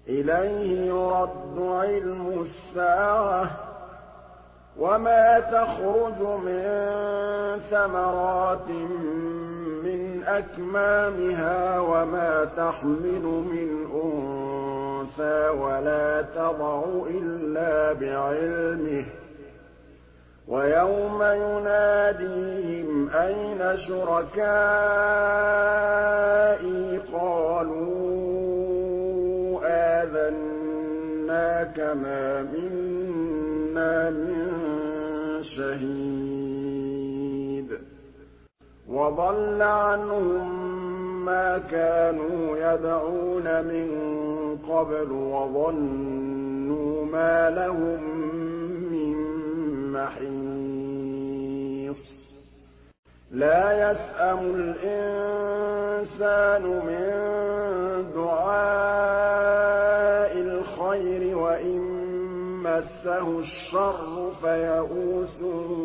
إِلَيْهِ يُرَدُّ عِلْمُ السَّاعَةِ وَمَا تَخْرُجُ مِن ثَمَرَاتٍ مِّنْ أَكْمَامِهَا وَمَا تَحْمِلُ مِنْ أُنثَىٰ وَلَا تَضَعُ إِلَّا بِعِلْمِهِ وَيَوْمَ يُنَادِيهِمْ أَيْنَ شُرَكَائِي قَالُوا آذَنَّاكَ مَا مِنَّا مِن شَهِيدٍ وَضَلَّ عَنْهُم مَّا كَانُوا يَدْعُونَ مِن قَبْلُ وَظَنُّوا مَا لَهُم مِّن مَّحِيصٍ لَّا يَسْأَمُ الْإِنسَانُ مِن دُعَاءِ الْخَيْرِ وَإِن مَّسَّهُ الشَّرُّ فَيَئُوسٌ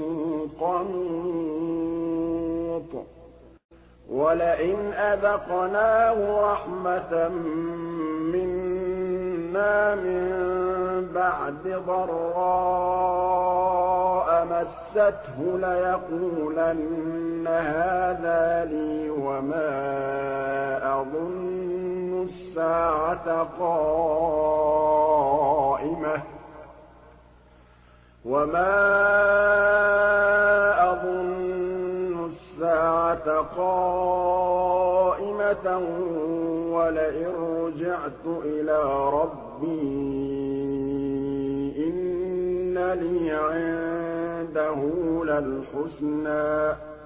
قَنُوطٌ وَلَئِنْ أَذَقْنَاهُ رَحْمَةً مِّنَّا مِن بَعْدِ ضَرَّاءَ مَسَّتْهُ لَيَقُولَنَّ هَٰذَا لِي وَمَا أَظُنُّ السَّاعَةَ قَائِمَةً وَلَئِن رُّجِعْتُ إِلَىٰ رَبِّي إِنَّ لِي عِندَهُ لَلْحُسْنَىٰ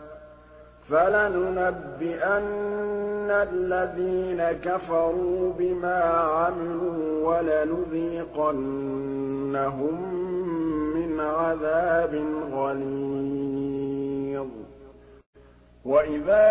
فَلَنُنَبِّئَنَّ الَّذِينَ كَفَرُوا بِمَا عَمِلُوا وَلَنُذِيقَنَّهُم مِّنْ عَذَابٍ غَلِيظٍ وَإِذَا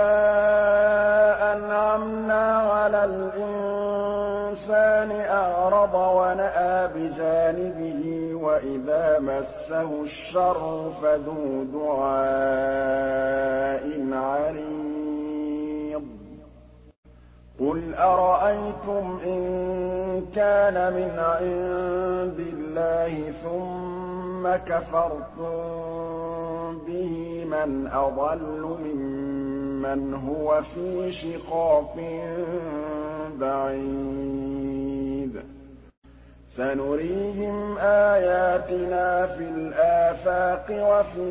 أَنْعَمْنَا عَلَى الْإِنسَانِ أَعْرَضَ وَنَأَىٰ بِجَانِبِهِ وَإِذَا مَسَّهُ الشَّرُّ فَذُو دُعَاءٍ عَرِيضٍ قُلْ أَرَأَيْتُمْ إِن كَانَ مِنْ عِندِ اللَّهِ ثُمَّ كَفَرْتُم بِهِ مَنْ أَضَلُّ مِمَّنْ هُوَ فِي شِقَاقٍ بَعِيدٍ سَنُرِيهِمْ آيَاتِنَا فِي الْآفَاقِ وَفِي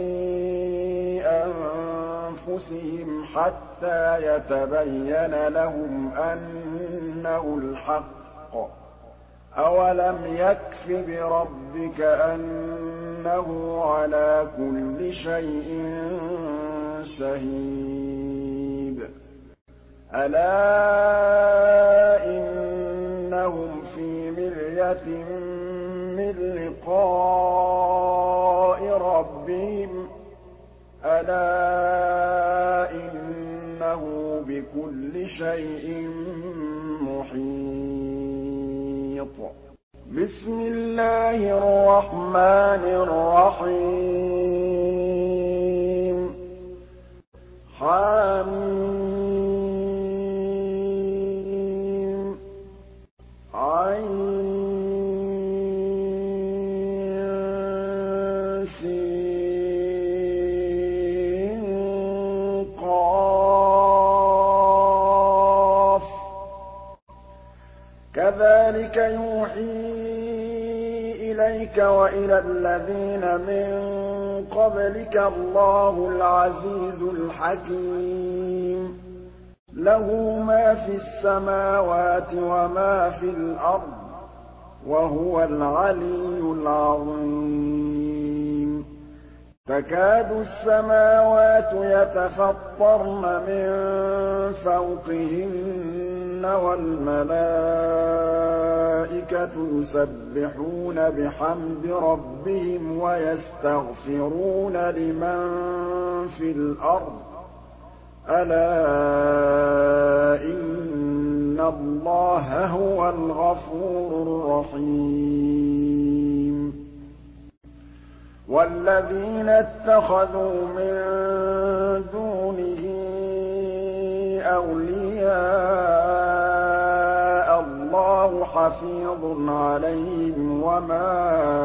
أَنفُسِهِمْ حَتَّىٰ يَتَبَيَّنَ لَهُمْ أَنَّهُ الْحَقُّ أَوَلَمْ يَكْفِ بِرَبِّكَ أَنَّهُ عَلَىٰ كُلِّ شَيْءٍ شَهِيدٌ أَلَا إِنَّهُمْ فِي مِرْيَةٍ مِّن لِّقَاءِ رَبِّهِمْ أَلَا إِنَّهُ بِكُلِّ شَيْءٍ مُّحِيطٌ بِسْمِ اللَّهِ الرَّحْمَٰنِ الرَّحِيمِ حم عين سين قاف كذلك يوحي إليك وإلى الذين من قبلك الله العزيز الحكيم له ما في السماوات وما في الأرض وهو العلي العظيم تكاد السماوات يتفطرن من فوقهن والملائكة يسبحون بحمد ربهم ويستغفرون لمن في الأرض ألا إن الله هو الغفور الرحيم والذين اتخذوا من دونه أولياء الله اللَّهُ حَفِيظٌ عَلَيْهِمْ وَمَا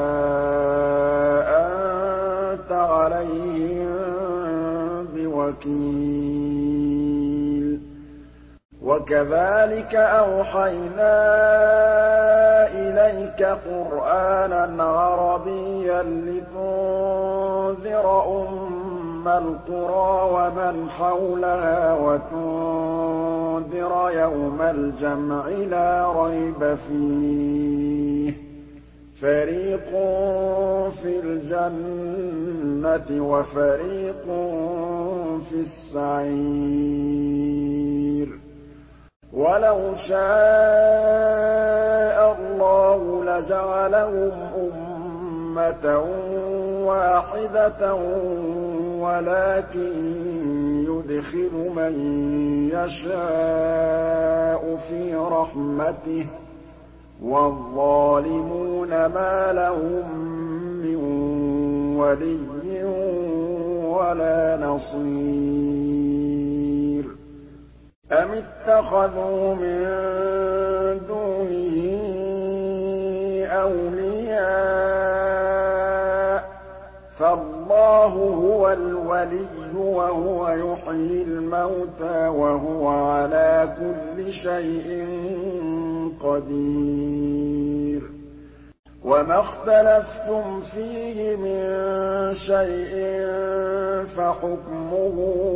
أَنتَ عَلَيْهِم بِوَكِيلٍ وَكَذَٰلِكَ أَوْحَيْنَا إِلَيْكَ قُرْآنًا عَرَبِيًّا لِّتُنذِرَ أُمَّ الْقُرَىٰ وَمَنْ حَوْلَهَا وَتُنذِرَ يَوْمَ الْجَمْعِ لَا رَيْبَ فِيهِ ۚ فَرِيقٌ فِي الْجَنَّةِ وَفَرِيقٌ في السَّعِيرِ وَلَوْ شَاءَ اللَّهُ لَجَعَلَهُمْ أُمَّةً وَاحِدَةً وَلَٰكِن يُدْخِلُ مَن يَشَاءُ فِي رَحْمَتِهِ ۚ وَالظَّالِمُونَ مَا لَهُم مِّن وَلِيٍّ وَلَا نَصِيرٍ أَمِ اتَّخَذُوا مِن دُونِهِ أَوْلِيَاءَ ۖ فَاللَّهُ هُوَ الْوَلِيُّ وَهُوَ يُحْيِي الْمَوْتَىٰ وَهُوَ عَلَىٰ كُلِّ شَيْءٍ قَدِيرٌ وَمَا اخْتَلَفْتُمْ فِيهِ مِن شَيْءٍ فَحُكْمُهُ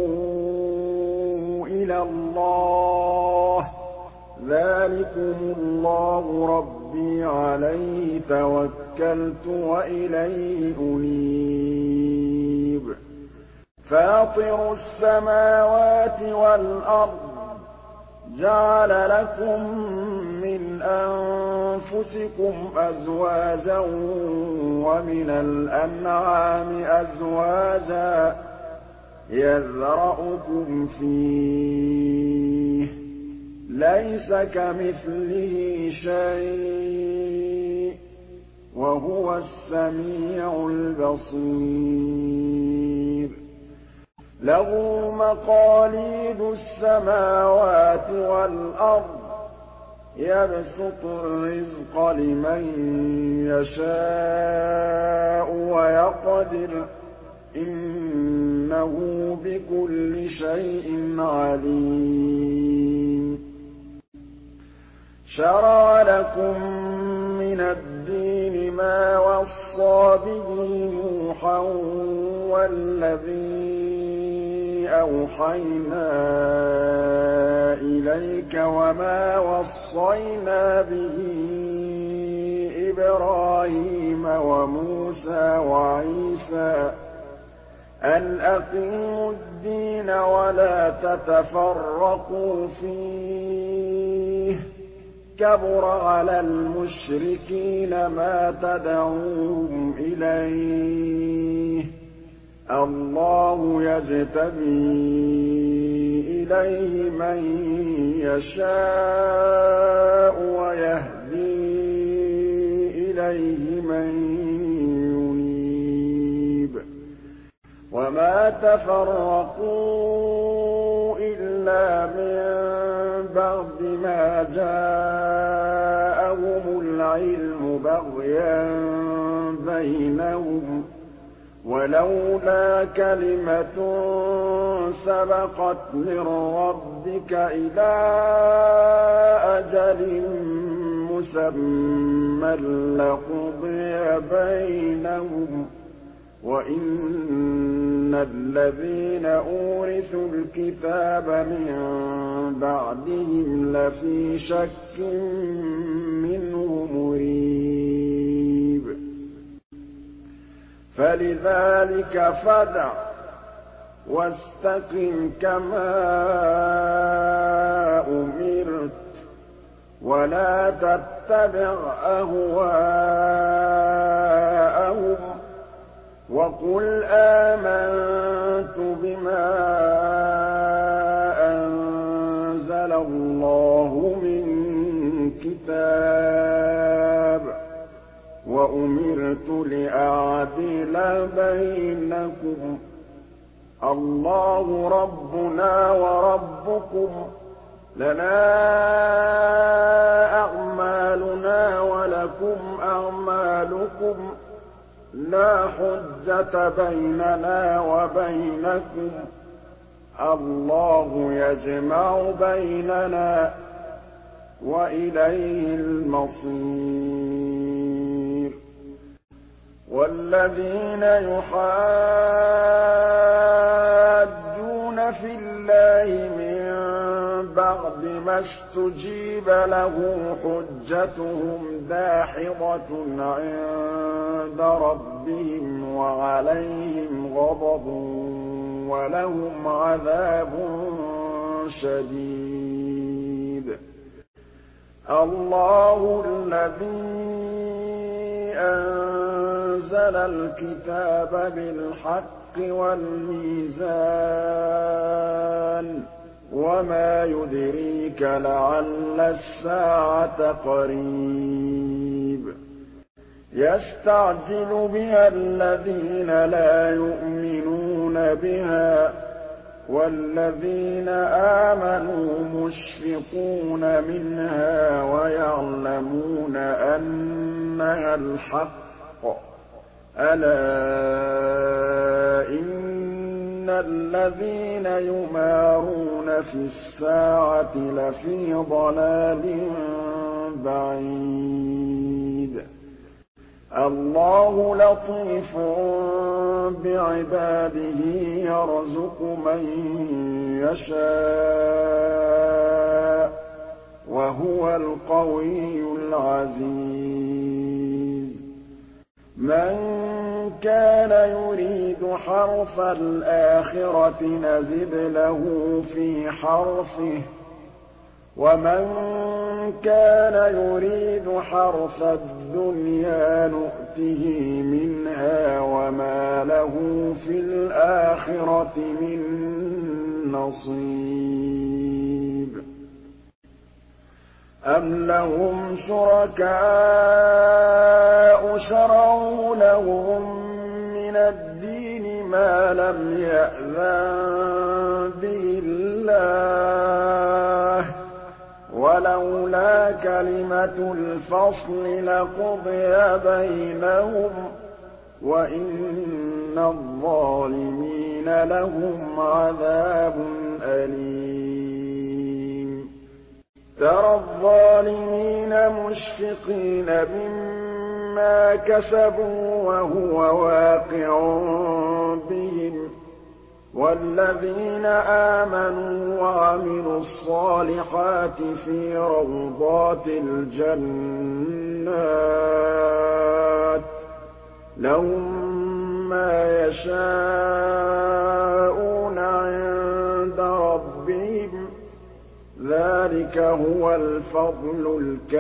إِلَى اللَّهِ ۚ ذَٰلِكُمُ اللَّهُ رَبِّي عَلَيْهِ تَوَكَّلْتُ وَإِلَيْهِ أُنِيبُ فَاطِرُ السَّمَاوَاتِ وَالْأَرْضِ جَعَلَ لَكُم مِّنْ أَنفُسِكُمْ أَزْوَاجًا وَمِنَ الْأَنْعَامِ أَزْوَاجًا ۖ يَذْرَؤُكُمْ فِيهِ ۚ لَيْسَ كَمِثْلِهِ شَيْءٌ ۖ وَهُوَ السَّمِيعُ الْبَصِيرُ لَهُ مَقَالِيدُ السَّمَاوَاتِ وَالْأَرْضِ ۖ يَبْسُطُ الرِّزْقَ لِمَن يَشَاءُ وَيَقْدِرُ ۚ إِنَّهُ بِكُلِّ شَيْءٍ عَلِيمٌ شَرَعَ لَكُم مِّنَ الدِّينِ مَا وَصَّىٰ بِهِ نُوحًا وَالَّذِي أَوْحَيْنَا إِلَيْكَ وَمَا وَصَّيْنَا بِهِ إِبْرَاهِيمَ وَمُوسَىٰ وَعِيسَىٰ ۖ أَنْ أَقِيمُوا الدِّينَ وَلَا تَتَفَرَّقُوا فِيهِ ۚ كَبُرَ عَلَى الْمُشْرِكِينَ مَا تَدْعُوهُمْ إِلَيْهِ ۚ اللَّهُ يَجْتَبِي إِلَيْهِ مَن يَشَاءُ وَيَهْدِي إِلَيْهِ مَن يُنِيبُ وَمَا تَفَرَّقُوا إِلَّا مِن بَعْدِ مَا جَاءَهُمُ الْعِلْمُ بَغْيًا بَيْنَهُمْ ۚ وَلَوْلَا كَلِمَةٌ سَبَقَتْ مِن رَّبِّكَ إِلَىٰ أَجَلٍ مُّسَمًّى لَّقُضِيَ بَيْنَهُمْ ۚ وَإِنَّ الَّذِينَ أُورِثُوا الْكِتَابَ مِن بَعْدِهِمْ لَفِي شَكٍّ مِّنْهُ مُرِيبٍ فَلِذَٰلِكَ فَادْعُ وَاسْتَقِمْ كَمَا أُمِرْتَ وَلَا تَتَّبِعْ أَهْوَاءَهُمْ وَقُلْ آمَنتُ بِمَا أَنزَلَ اللَّهُ مِن كِتَابٍ وَأُمِرْتُ لِأَعْدِلَ بَيْنَكُمُ ۖ اللَّهُ رَبُّنَا وَرَبُّكُمْ لَنَا أَعْمَالُنَا لكم لا حجة بيننا وبينكم الله يجمع بيننا وإليه المصير والذين يحاجون في الله من بعد ما استجيب له حجتهم داحضة عند ربهم وعليهم غضب ولهم عذاب شديد الله الذي أنزل الكتاب بالحق والميزان وما يدريك لعل الساعة قريب يستعجل بها الذين لا يؤمنون بها والذين آمنوا مشفقون منها ويعلمون أنها الحق ألا إن الذين يمارون في الساعة لفي ضلال بعيد الله لطيف بعباده يرزق من يشاء وهو القوي العزيز من كان يريد حرث الآخرة نزد له في حرثه ومن كان يريد حرث الدنيا نؤته منها وما له في الآخرة من نصيب أم لهم شركاء شرعوا لهم من الدين ما لم يأذن به الله ولولا كلمة الفصل لقضي بينهم وإن الظالمين لهم عذاب أليم ترى الظالمين مشفقين مما كسبوا وهو واقع بهم والذين آمنوا وعملوا الصالحات في روضات الجنات لهم ما يشاءون عند ربهم ذلك هو الفضل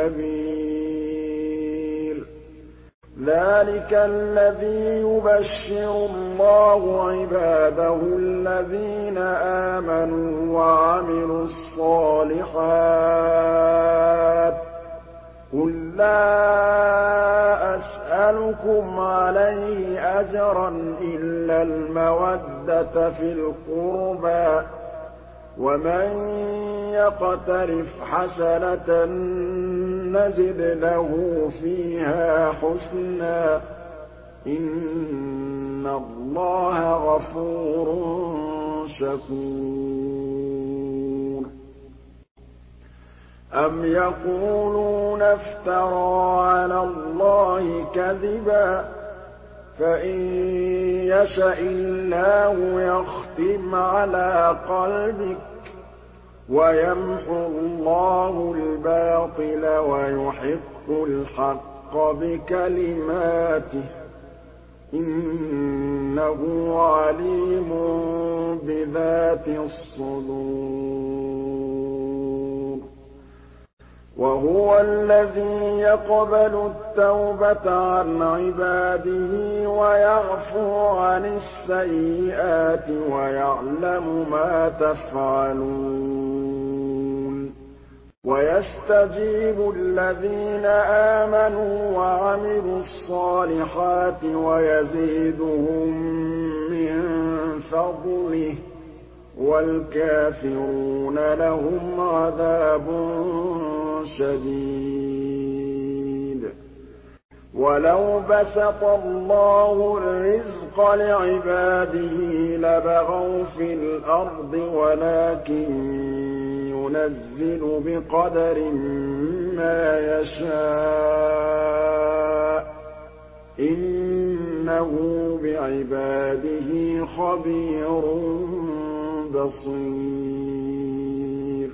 الكبير ذلك الذي يبشر الله عباده الذين آمنوا وعملوا الصالحات قل لا أسألكم عليه أجرا إلا المودة في القربى ومن يقترف حسنة نزد له فيها حسنا إن الله غفور شكور أم يقولون افترى على الله كذبا فإن يشأ الله يختم على قلبك ويمحو الله الباطل ويحق الحق بكلماته إنه عليم بذات الصدور وهو الذي يقبل التوبة عن عباده ويعفو عن السيئات ويعلم ما تفعلون ويستجيب الذين آمنوا وعملوا الصالحات ويزيدهم من فضله والكافرون لهم عذاب شديد وَلَوْ بَسَطَ اللَّهُ الرِّزْقَ لِعِبَادِهِ لَبَغَوْا فِي الْأَرْضِ وَلَٰكِن يُنَزِّلُ بِقَدَرٍ مَّا يَشَاءُ ۚ إِنَّهُ بِعِبَادِهِ خَبِيرٌ بَصِيرٌ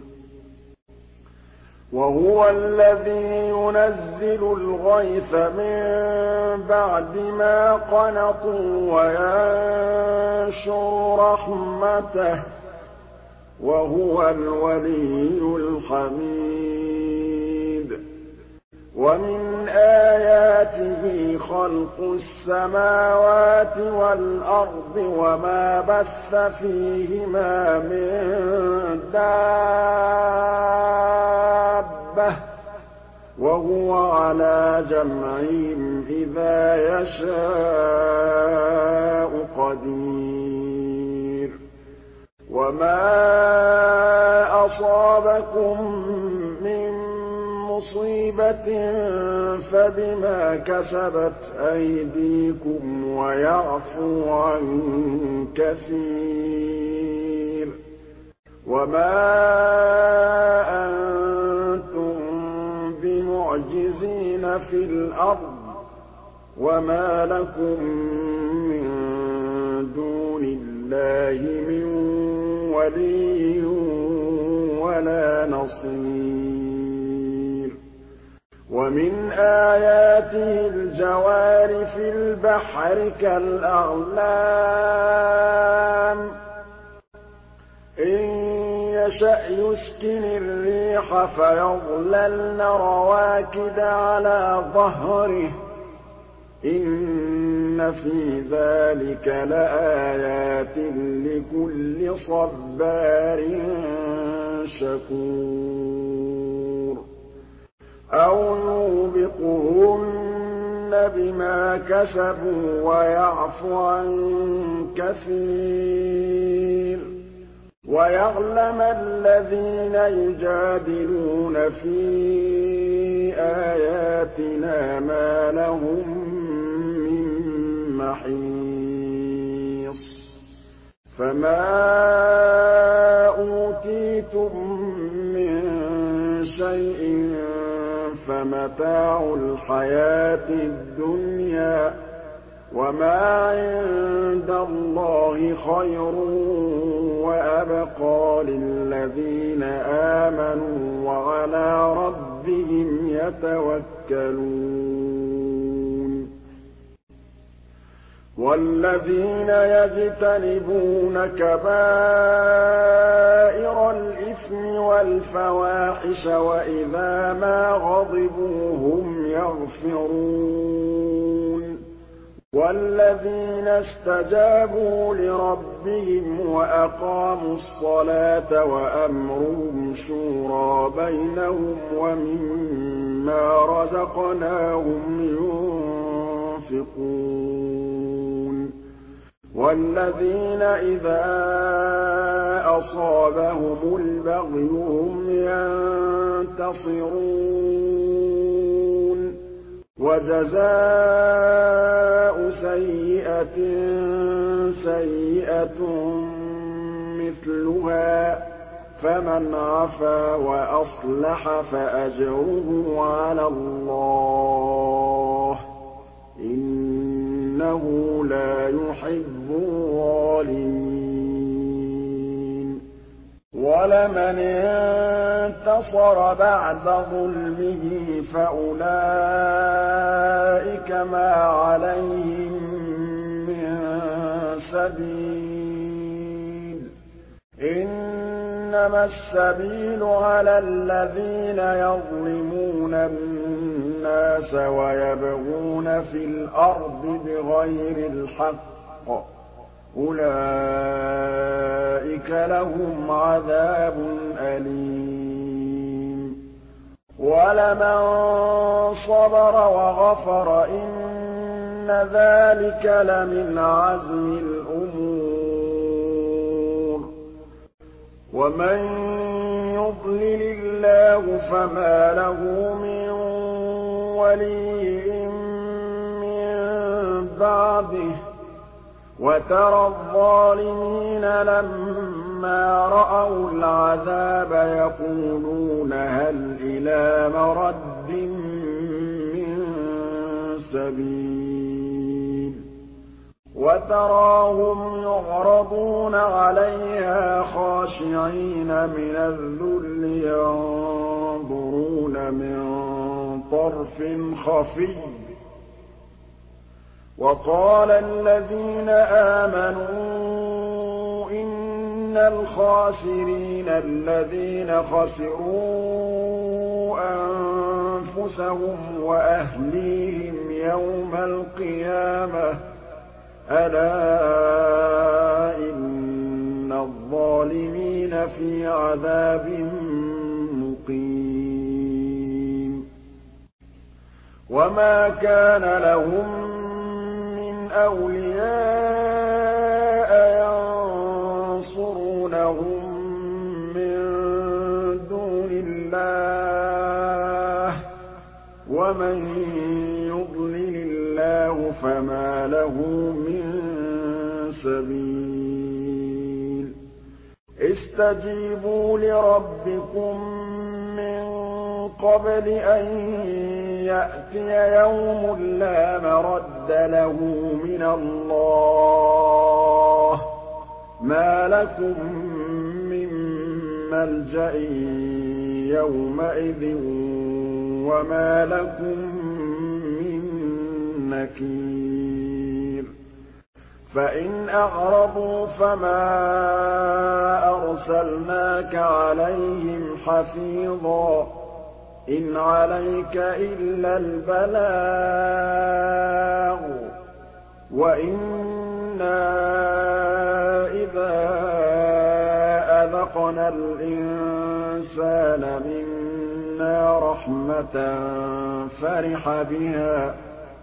وَهُوَ الَّذِي يُنَزِّلُ الْغَيْثَ مِن بَعْدِ مَا قَنَطُوا وَيَنشُرُ رَحْمَتَهُ ۚ وَهُوَ الْوَلِيُّ الْحَمِيدُ وَمِنْ آيَاتِهِ خَلْقُ السَّمَاوَاتِ وَالْأَرْضِ وَمَا بَثَّ فِيهِمَا مِن دَابَّةٍ ۚ وَهُوَ عَلَىٰ جَمْعِهِمْ إِذَا يَشَاءُ قَدِيرٌ وَمَا أَصَابَكُم مِّن مُّصِيبَةٍ فَبِمَا كَسَبَتْ أَيْدِيكُمْ وَيَعْفُو عَن كَثِيرٍ وَمَا أَنتُم بِمُعْجِزِينَ فِي الْأَرْضِ وَمَا لَكُم مِّن دُونِ اللَّهِ مِن وَلِيٍّ وَلَا نَصِيرٍ وَمِنْ آيَاتِهِ الْجَوَارِ فِي الْبَحْرِ كَالْأَعْلَامِ إِن يَشَأْ يُسْكِنِ الرِّيحَ فَيَظْلَلْنَ رَوَاكِدَ عَلَىٰ ظَهْرِهِ ۚ إِنَّ فِي ذَٰلِكَ لَآيَاتٍ لِّكُلِّ صَبَّارٍ شَكُورٍ أَوْ يُوبِقْهُنَّ بِمَا كَسَبُوا وَيَعْفُ عَن كَثِيرٍ وَيَعْلَمَ الَّذِينَ يُجَادِلُونَ فِي آيَاتِنَا مَا لَهُم مِّن مَّحِيصٍ فَمَا أُوتِيتُم مِّن شَيْءٍ فَمَتَاعُ الْحَيَاةِ الدُّنْيَا ۖ وَمَا عِندَ اللَّهِ خَيْرٌ وَأَبْقَىٰ لِلَّذِينَ آمَنُوا وَعَلَىٰ رَبِّهِمْ يَتَوَكَّلُونَ وَالَّذِينَ يَجْتَنِبُونَ كَبَائِرَ الْإِثْمِ وَالْفَوَاحِشَ وَإِذَا مَا غَضِبُوا هُمْ يَغْفِرُونَ وَالَّذِينَ اسْتَجَابُوا لِرَبِّهِمْ وَأَقَامُوا الصَّلَاةَ وَأَمْرُهُمْ شُورَىٰ بَيْنَهُمْ وَمِمَّا رَزَقْنَاهُمْ يُنفِقُونَ وَالَّذِينَ إِذَا أَصَابَهُمُ الْبَغْيُ هُمْ يَنتَصِرُونَ وَجَزَاءُ سَيِّئَةٍ سَيِّئَةٌ مِّثْلُهَا ۖ فَمَنْ عَفَا وَأَصْلَحَ فَأَجْرُهُ عَلَى اللَّهِ ۚ إِنَّهُ لَا يُحِبُّ الظَّالِمِينَ وَلَمَنِ انتَصَرَ بَعْدَ ظُلْمِهِ فَأُولَٰئِكَ مَا عَلَيْهِم مِّن سَبِيلٍ ۖ إِنَّمَا السَّبِيلُ عَلَى الَّذِينَ يَظْلِمُونَ النَّاسَ وَيَبْغُونَ فِي الْأَرْضِ بِغَيْرِ الْحَقِّ ۚ أُولَٰئِكَ لَهُمْ عَذَابٌ أَلِيمٌ وَلَمَن صَبَرَ وَغَفَرَ إِنَّ ذَٰلِكَ لَمِنْ عَزْمِ الْأُمُورِ وَمَن يُضْلِلِ اللَّهُ فَمَا لَهُ مِن وَلِيٍّ بَعْدِهِ ۗ وَتَرَى الظَّالِمِينَ لَمَّا رَأَوُا الْعَذَابَ يَقُولُونَ هَلْ إِلَىٰ مَرَدٍّ مِّن سَبِيلٍ وَتَرَاهُمْ يُعْرَضُونَ عَلَيْهَا خَاشِعِينَ مِنَ الذُّلِّ يَنظُرُونَ مِن طَرْفٍ خَفِيٍّ ۗ وَقَالَ الَّذِينَ آمَنُوا إِنَّ الْخَاسِرِينَ الَّذِينَ خَسِرُوا أَنفُسَهُمْ وَأَهْلِيهِمْ يَوْمَ الْقِيَامَةِ ۗ أَلَا إِنَّ الظَّالِمِينَ فِي عَذَابٍ مُّقِيمٍ وَمَا كَانَ لَهُم مِّنْ أَوْلِيَاءَ يَنصُرُونَهُم مِّن دُونِ اللَّهِ ۗ وَمَن يُضْلِلِ اللَّهُ فَمَا لَهُ مِن سَبِيلٍ اسْتَجِيبُوا لِرَبِّكُم مِّن قَبْلِ أَن يَأْتِيَ يَوْمٌ لَّا مَرَدَّ لَهُ مِنَ اللَّهِ ۚ مَا لَكُم مِّن مَّلْجَإٍ يَوْمَئِذٍ وَمَا لَكُم مِّن نَّكِيرٍ فَإِنْ أَعْرَضُوا فَمَا أَرْسَلْنَاكَ عَلَيْهِمْ حَفِيظًا ۖ إِنْ عَلَيْكَ إِلَّا الْبَلَاغُ ۗ وَإِنَّا إِذَا أَذَقْنَا الْإِنسَانَ مِنَّا رَحْمَةً فَرِحَ بِهَا ۖ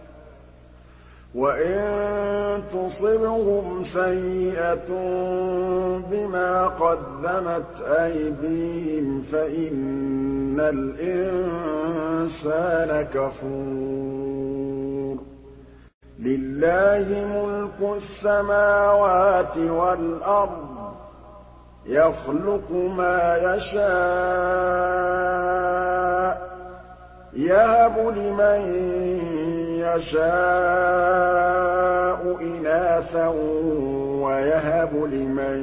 وَإِن تُصِبْهُمْ سَيِّئَةٌ بِمَا قَدَّمَتْ أَيْدِيهِمْ فَإِنَّ الْإِنسَانَ كَفُورٌ لِلَّهِ مُلْكُ السَّمَاوَاتِ وَالْأَرْضِ ۚ يَخْلُقُ مَا يَشَاءُ ۚ يَهَبُ لِمَن يَشَاءُ إِنَاثًا وَيَهَبُ لِمَن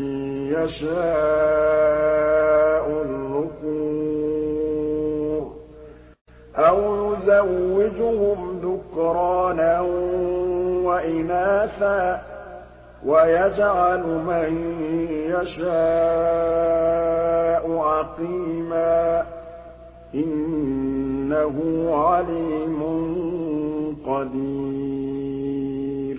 يَشَاءُ الذُّكُورَ أَوْ يُزَوِّجُهُمْ ذُكْرَانًا وَإِنَاثًا ۖ وَيَجْعَلُ مَن يَشَاءُ عَقِيمًا ۚ إِنَّهُ عَلِيمٌ قَدِيرٌ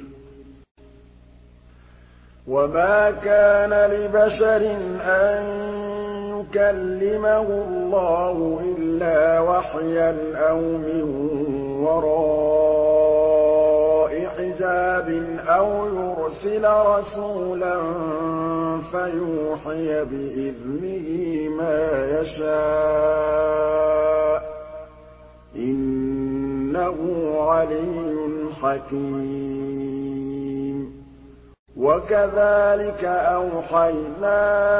وَمَا كَانَ لِبَشَرٍ أَن يُكَلِّمَهُ اللَّهُ إِلَّا وَحْيًا أَوْ مِن وَرَاءِ حِجَابٍ أَوْ يُرْسِلَ رَسُولًا فَيُوحِيَ بِإِذْنِهِ مَا يَشَاءُ ۚ إِنَّهُ عَلِيٌّ حَكِيمٌ وَكَذَٰلِكَ أَوْحَيْنَا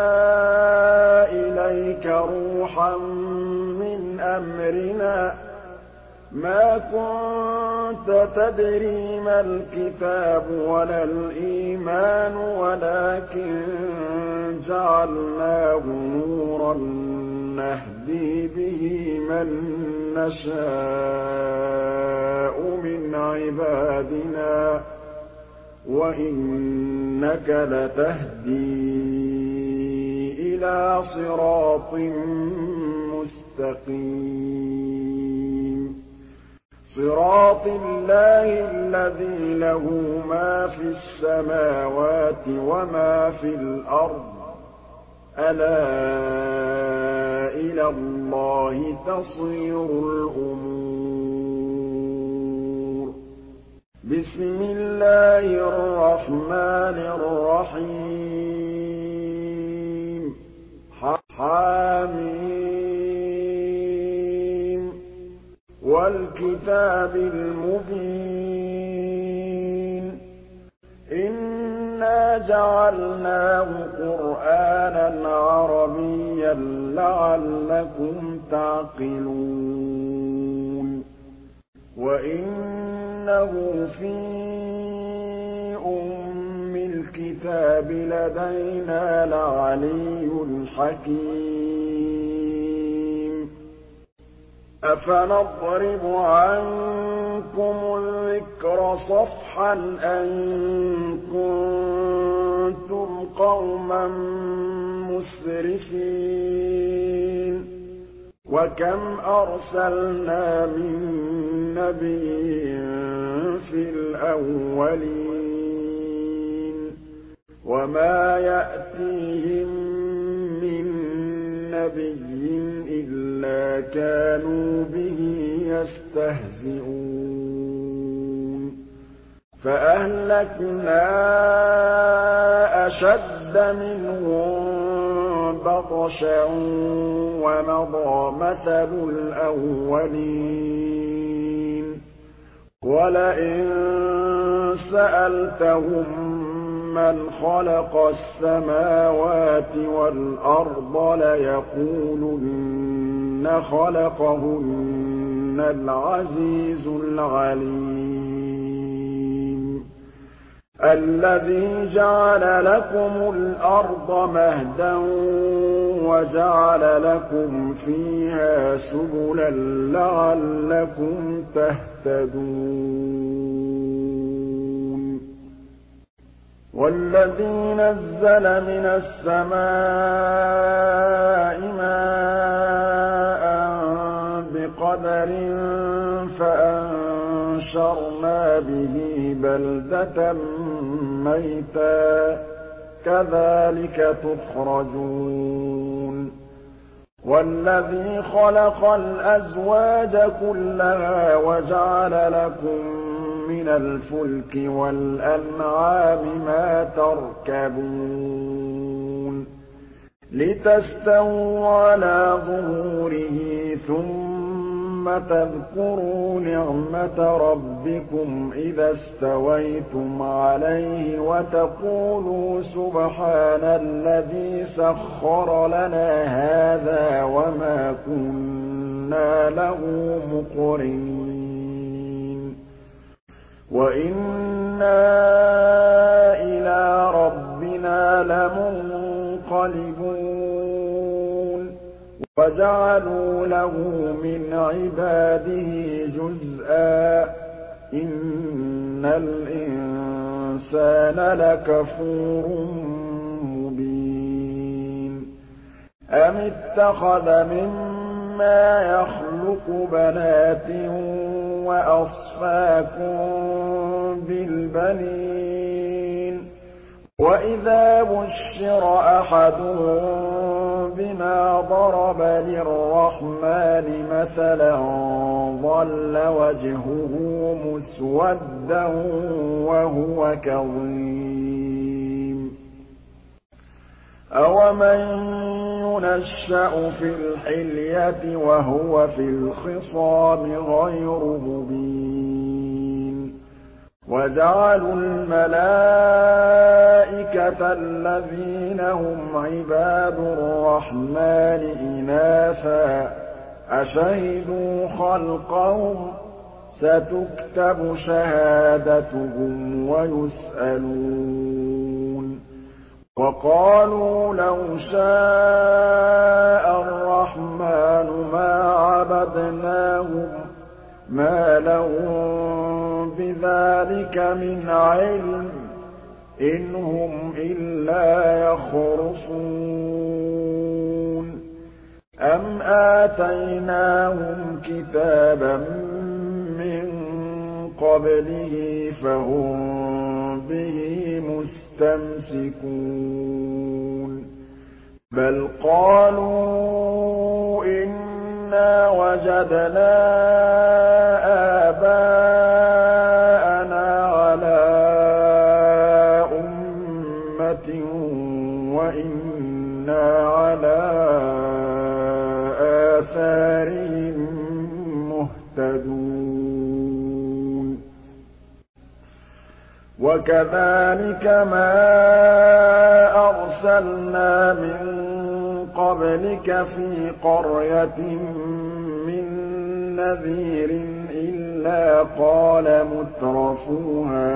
إِلَيْكَ رُوحًا مِّنْ أَمْرِنَا ۚ مَا كُنتَ تَدْرِي مَا الْكِتَابُ وَلَا الْإِيمَانُ وَلَٰكِن جَعَلْنَاهُ نُورًا نَّهْدِي بِهِ مَن نَّشَاءُ مِنْ عِبَادِنَا ۚ وَإِنَّكَ لَتَهْدِي إِلَىٰ صِرَاطٍ مُّسْتَقِيمٍ صِرَاطِ اللَّهِ الَّذِي لَهُ مَا فِي السَّمَاوَاتِ وَمَا فِي الْأَرْضِ ۗ أَلَا إِلَى اللَّهِ تَصِيرُ الْأُمُورُ بِسْمِ اللَّهِ الرَّحْمَٰنِ الرَّحِيمِ حم وَالْكِتَابِ الْمُبِينِ إِنَّا جَعَلْنَاهُ قُرْآنًا عَرَبِيًّا لَّعَلَّكُمْ تَعْقِلُونَ وَإِنَّهُ فِي أُمِّ الْكِتَابِ لَدَيْنَا لَعَلِيٌّ حَكِيمٌ أَفَنَضْرِبُ عَنكُمُ الذِّكْرَ صَفْحًا أَن كُنتُمْ قَوْمًا مُّسْرِفِينَ وَكَمْ أَرْسَلْنَا مِن نَّبِيٍّ فِي الْأَوَّلِينَ وَمَا يَأْتِيهِم مِّن نَّبِيٍّ إِلَّا كَانُوا بِهِ يَسْتَهْزِئُونَ فَأَهْلَكْنَا أَشَدَّ مِنْهُم بَطْشًا وَمَضَىٰ مَثَلُ الْأَوَّلِينَ وَلَئِن سَأَلْتَهُم مَّنْ خَلَقَ السَّمَاوَاتِ وَالْأَرْضَ لَيَقُولُنَّ خَلَقَهُنَّ الْعَزِيزُ الْعَلِيمُ الَّذِي جَعَلَ لَكُمُ الْأَرْضَ مَهْدًا وَجَعَلَ لَكُمْ فِيهَا سُبُلًا لَّعَلَّكُمْ تَهْتَدُونَ وَالَّذِي نَزَّلَ مِنَ السَّمَاءِ مَاءً بِقَدَرٍ فَأَنشَرْنَا بِهِ بَلْدَةً مَّيْتًا كَذَٰلِكَ تُخْرَجُونَ وَالَّذِي خَلَقَ الْأَزْوَاجَ كُلَّهَا وَجَعَلَ لَكُم مِّنَ الْفُلْكِ وَالْأَنْعَامِ مَا تَرْكَبُونَ لِتَسْتَوُوا عَلَىٰ ظُهُورِهِ ثُمَّ تَذْكُرُوا نِعْمَةَ رَبِّكُمْ إِذَا اسْتَوَيْتُمْ عَلَيْهِ وَتَقُولُوا سُبْحَانَ الَّذِي سَخَّرَ لَنَا هَٰذَا وَمَا كُنَّا لَهُ مُقْرِنِينَ وَإِنَّا إِلَىٰ رَبِّنَا لَمُنقَلِبُونَ وَجَعَلُوا لَهُ مِنْ عِبَادِهِ جُزْءًا ۚ إِنَّ الْإِنسَانَ لَكَفُورٌ مُّبِينٌ أَمِ اتَّخَذَ مِمَّا يَخْلُقُ بَنَاتٍ وَأَصْفَاكُم بِالْبَنِينَ وَإِذَا بُشِّرَ أَحَدُهُم بِمَا ضَرَبَ لِلرَّحْمَٰنِ مَثَلًا ظَلَّ وَجْهُهُ مُسْوَدًّا وَهُوَ كَظِيمٌ أَوَمَن يُنَشَّأُ فِي الْحِلْيَةِ وَهُوَ فِي الْخِصَامِ غَيْرُ مُبِينٍ وَجَعَلُوا الْمَلَائِكَةَ الَّذِينَ هُمْ عِبَادُ الرَّحْمَٰنِ إِنَاثًا أَشَهِدُوا خَلْقَهُمْ ۚ سَتُكْتَبُ شَهَادَتُهُمْ وَيُسْأَلُونَ وَقَالُوا لَوْ شَاءَ الرَّحْمَٰنُ مَا عَبَدْنَاهُم ۗ مَّا لَهُم بِذَٰلِكَ مِنْ عِلْمٍ ۖ إِنْ هُمْ إِلَّا يَخْرُصُونَ أَمْ آتَيْنَاهُمْ كِتَابًا مِّن قَبْلِهِ فَهُم بِهِ مُسْتَمْسِكُونَ بَلْ قَالُوا إِنَّا وَجَدْنَا آبَاءَنَا عَلَىٰ أُمَّةٍ وَإِنَّا عَلَىٰ آثَارِهِم مُّهْتَدُونَ وَكَذَٰلِكَ مَا أَرْسَلْنَا مِن قَبْلِكَ فِي قَرْيَةٍ مِّن نَّذِيرٍ إِلَّا قَالَ مُتْرَفُوهَا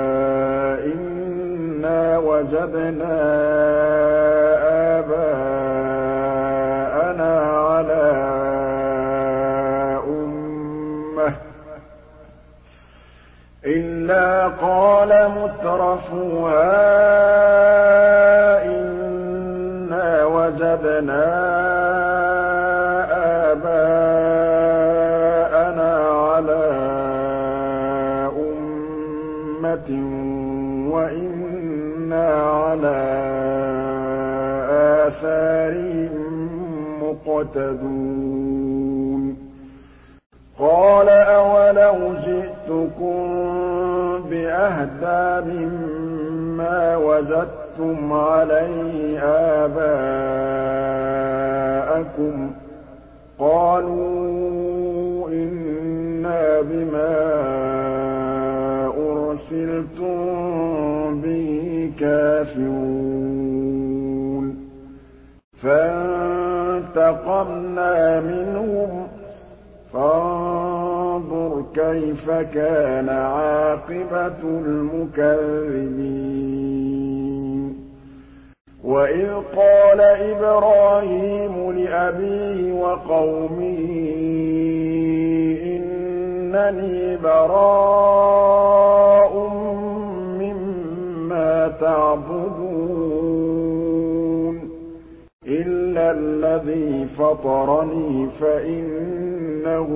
إِنَّا وَجَدْنَا آبَاءَنَا عَلَىٰ أُمَّةٍ إِلَّا قَالَ مُتْرَفُوهَا إِنَّا وَجَدْنَا آبَاءَنَا عَلَىٰ أُمَّةٍ وَإِنَّا عَلَىٰ آثَارِهِم مُّقْتَدُونَ قَالَ أَوَلَوْ جِئْتُكُم بِأَهْدَىٰ مِمَّا وَجَدتُّمْ عَلَيْهِ آبَاءَكُمْ ۖ قَالُوا إِنَّا بِمَا أُرْسِلْتُم بِهِ كَافِرُونَ فَانتَقَمْنَا مِنْهُمْ فانظُرْ كَيْفَ كَانَ عَاقِبَةُ الْمُكَذِّبِينَ وَإِذْ قَالَ إِبْرَاهِيمُ لِأَبِيهِ وَقَوْمِهِ إِنَّنِي بَرَاءٌ مِّمَّا تَعْبُدُونَ إِلَّا الَّذِي فَطَرَنِي فَإِنَّهُ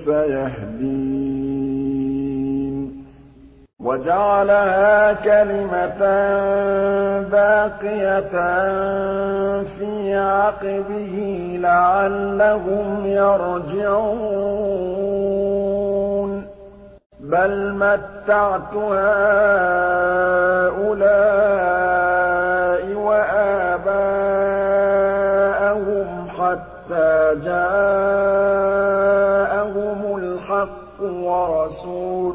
سَيَهْدِينِ وَجَعَلَهَا كَلِمَةً بَاقِيَةً فِي عَقِبِهِ لَعَلَّهُمْ يَرْجِعُونَ بَلْ مَتَّعْتُ هَٰؤُلَاءِ وَآبَاءَهُمْ حَتَّىٰ جَاءَهُمُ الْحَقُّ وَرَسُولٌ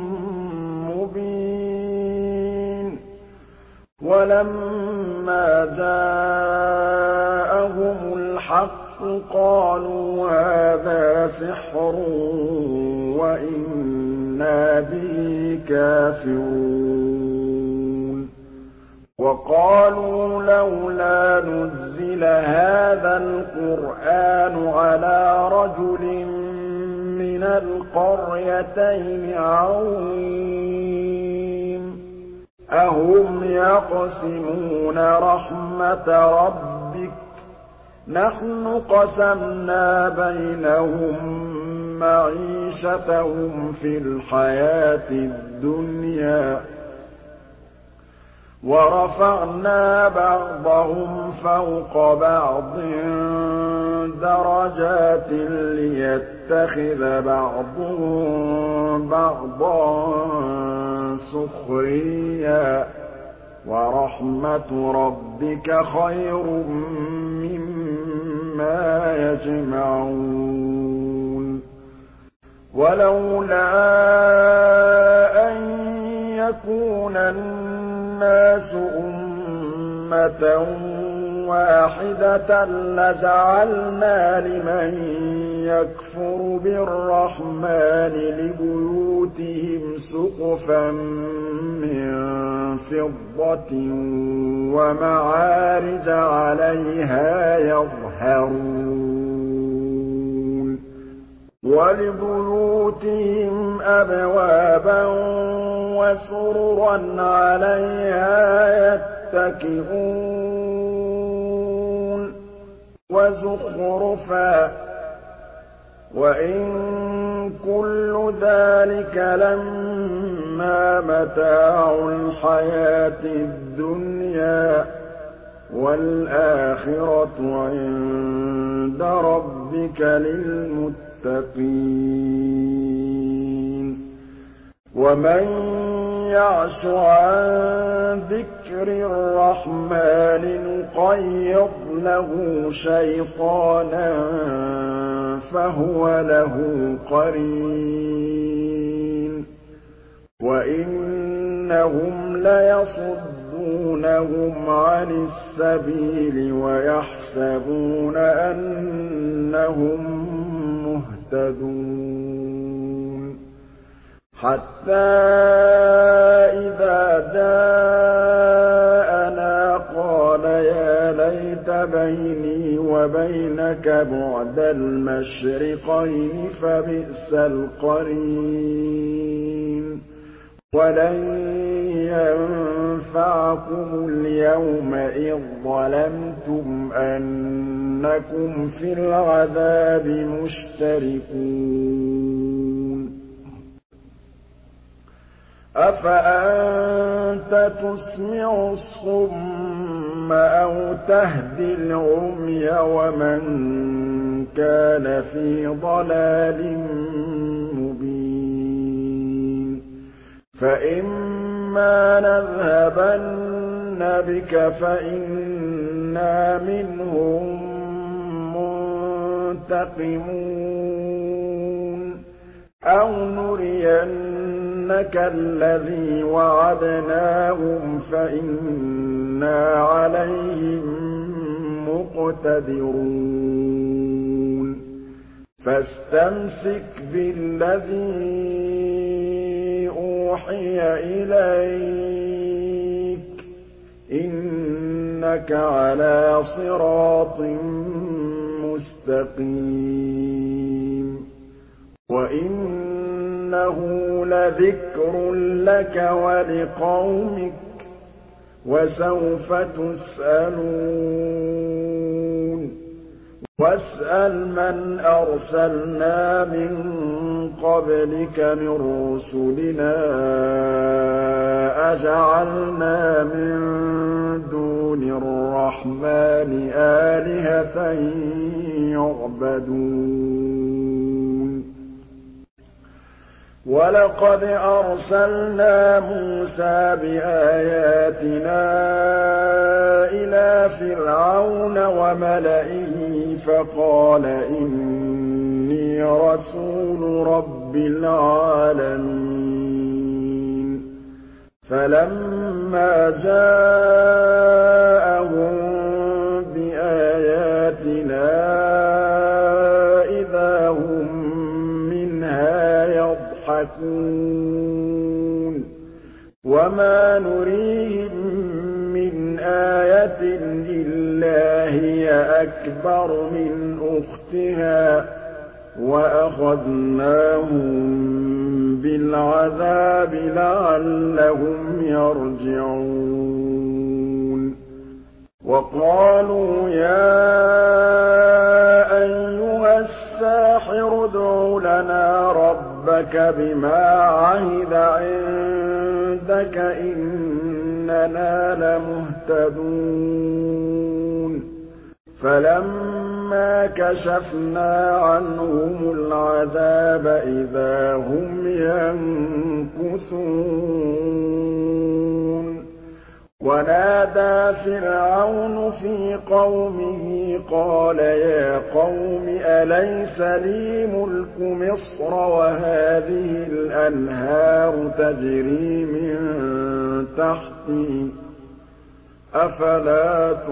مُّبِينٌ وَلَمَّا جَاءَهُمُ الْحَقُّ قَالُوا هَٰذَا سِحْرٌ وَإِنَّا بِهِ كَافِرُونَ وَقَالُوا لَوْلَا نُزِّلَ هَٰذَا الْقُرْآنُ عَلَىٰ رَجُلٍ مِّنَ الْقَرْيَتَيْنِ عَظِيمٍ أَهُمْ يَقْسِمُونَ رَحْمَتَ رَبِّكَ نَحْنُ قَسَمْنَا بَيْنَهُم مَّعِيشَتَهُمْ فِي الْحَيَاةِ الدُّنْيَا وَرَفَعْنَا بَعْضَهُمْ فَوْقَ بَعْضٍ دَرَجَاتٍ لِّيَتَّخِذَ بَعْضُهُم بَعْضًا سُخْرِيًّا ۗ وَرَحْمَةُ رَبِّكَ خَيْرٌ مِّمَّا يَجْمَعُونَ وَلَوْلَا أَن يَكُونَ النَّاسُ أُمَّةً وَاحِدَةً لَّجَعَلْنَا لِمَن يَكْفُرُ بِالرَّحْمَٰنِ لِبُيُوتِهِمْ سُقُفًا مِّن فِضَّةٍ وَمَعَارِجَ عَلَيْهَا يَظْهَرُونَ وَلِبُيُوتِهِمْ أَبْوَابًا وَسُرُرًا عَلَيْهَا يَتَّكِئُونَ وَزُخْرُفًا ۚ وَإِن كُلُّ ذَٰلِكَ لَمَّا مَتَاعُ الْحَيَاةِ الدُّنْيَا ۖ وَالْآخِرَةُ عِندَ رَبِّكَ لِلْمُتَّقِينَ وَمَن يَعْشُ عَن ذِكْرِ الرَّحْمَٰنِ نُقَيِّضْ لَهُ شَيْطَانًا فَهُوَ لَهُ قَرِينٌ وَإِنَّهُمْ إِنَّهُمْ لَيَصُدُّونَهُمْ عَنِ السَّبِيلِ وَيَحْسَبُونَ أَنَّهُم مُّهْتَدُونَ حَتَّىٰ إِذَا جَاءَنَا قَالَ يَا لَيْتَ بَيْنِي وَبَيْنَكَ بُعْدَ الْمَشْرِقَيْنِ فَبِئْسَ الْقَرِينُ وَلَن يَنفَعَكُمُ الْيَوْمَ إِذ ظَّلَمْتُمْ أَنَّكُمْ فِي الْعَذَابِ مُشْتَرِكُونَ أَفَأَنتَ تُسْمِعُ الصُّمَّ أَوْ تَهْدِي الْعُمْيَ وَمَن كَانَ فِي ضَلَالٍ مُّبِينٍ فَإِمَّا نَذْهَبَنَّ بِكَ فَإِنَّا مِنْهُم مُّنتَقِمُونَ أَوْ نُرِيَنَّكَ الَّذِي وَعَدْنَاهُمْ فَإِنَّا عَلَيْهِم مُّقْتَدِرُونَ فَاسْتَمْسِكْ بِالَّذِي أُوحِيَ إِلَيْكَ ۖ إِنَّكَ عَلَىٰ صِرَاطٍ مُّسْتَقِيمٍ وَإِنَّهُ لَذِكْرٌ لَّكَ وَلِقَوْمِكَ ۖ وَسَوْفَ تُسْأَلُونَ وَاسْأَلْ مَنْ أَرْسَلْنَا مِن قَبْلِكَ مِن رُّسُلِنَا أَجَعَلْنَا مِن دُونِ الرَّحْمَٰنِ آلِهَةً يُعْبَدُونَ وَلَقَدْ أَرْسَلْنَا مُوسَىٰ بِآيَاتِنَا إِلَىٰ فِرْعَوْنَ وَمَلَئِهِ فَقَالَ إِنِّي رَسُولُ رَبِّ الْعَالَمِينَ فَلَمَّا جَاءَهُم بِآيَاتِنَا إِذَا هُم مِّنْهَا يَضْحَكُونَ وَمَا نُرِيهِم مِّنْ آيَةٍ إِلَّا هِيَ أَكْبَرُ مِنْ أُخْتِهَا وَأَخَذْنَاهُم بِالْعَذَابِ لَعَلَّهُمْ يَرْجِعُونَ وَقَالُوا يَا أَيُّهَ السَّاحِرُ ادْعُ لَنَا رَبَّكَ بِمَا عَهِدَ عِندَكَ إِنَّنَا لَمُهْتَدُونَ فَلَمَّا كَشَفْنَا عَنْهُمُ الْعَذَابَ إِذَا هُمْ يَنكُثُونَ وَنَادَىٰ فِرْعَوْنُ فِي قَوْمِهِ قَالَ يَا قَوْمِ أَلَيْسَ لِي مُلْكُ مِصْرَ وَهَٰذِهِ الْأَنْهَارُ تَجْرِي مِن تَحْتِي ۖ أَفَلَا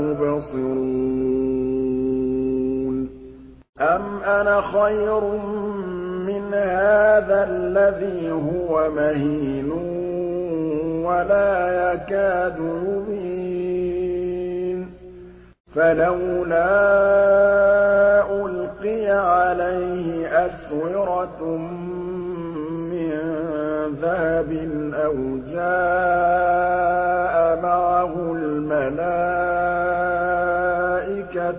تُبْصِرُونَ أَمْ أَنَا خَيْرٌ مِّنْ هَٰذَا الَّذِي هُوَ مَهِينٌ وَلَا يَكَادُ يُبِينُ فَلَوْلَا أُلْقِيَ عَلَيْهِ أَسْوِرَةٌ مِّن ذَهَبٍ أَوْ جَاءَ مَعَهُ الْمَلَائِكَةُ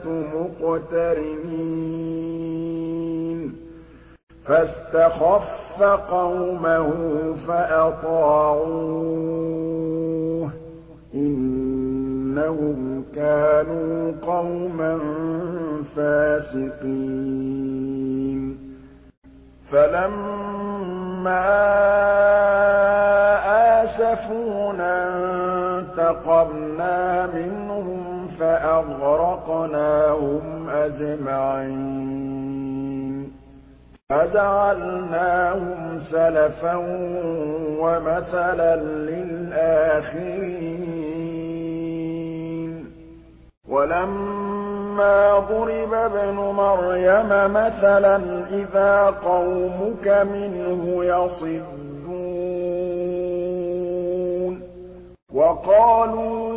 مُقْتَرِنِينَ فَاسْتَخَفَّ قَوْمَهُ فَأَطَاعُوهُ إِنَّهُمْ كَانُوا قَوْمًا فَاسِقِينَ فَلَمَّا آسَفُونَا انتَقَمْنَا مِنْهُمْ فَأَغْرَقْنَاهُمْ أَجْمَعِينَ فَجَعَلْنَاهُمْ سَلَفًا وَمَثَلًا لِّلْآخِرِينَ وَلَمَّا ضُرِبَ ابْنُ مَرْيَمَ مَثَلًا إِذَا قَوْمُكَ مِنْهُ يَصِدُّونَ وَقَالُوا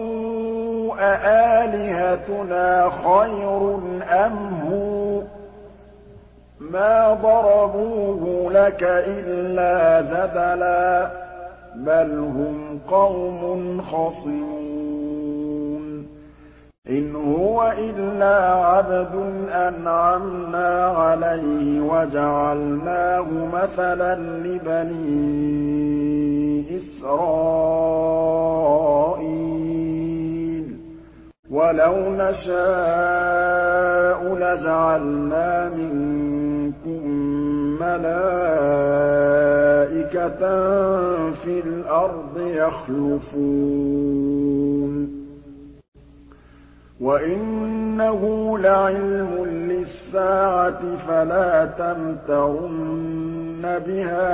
أَآلِهَتُنَا خَيْرٌ أَمْ هُوَ مَا ضَرَبُوهُ لَكَ إِلَّا جَدَلًا بَلْ هُمْ قَوْمٌ خَصِمُونَ إِنْ هُوَ إِلَّا عَبْدٌ أَنْعَمْنَا عَلَيْهِ وَجَعَلْنَاهُ مَثَلًا لِّبَنِي إِسْرَائِيلَ وَلَوْ نَشَاءُ لَجَعَلْنَا مِنكُم مَّلَائِكَةً فِي الْأَرْضِ يَخْلُفُونَ وَإِنَّهُ لَعِلْمٌ لِّلسَّاعَةِ فَلَا تَمْتَرُنَّ بِهَا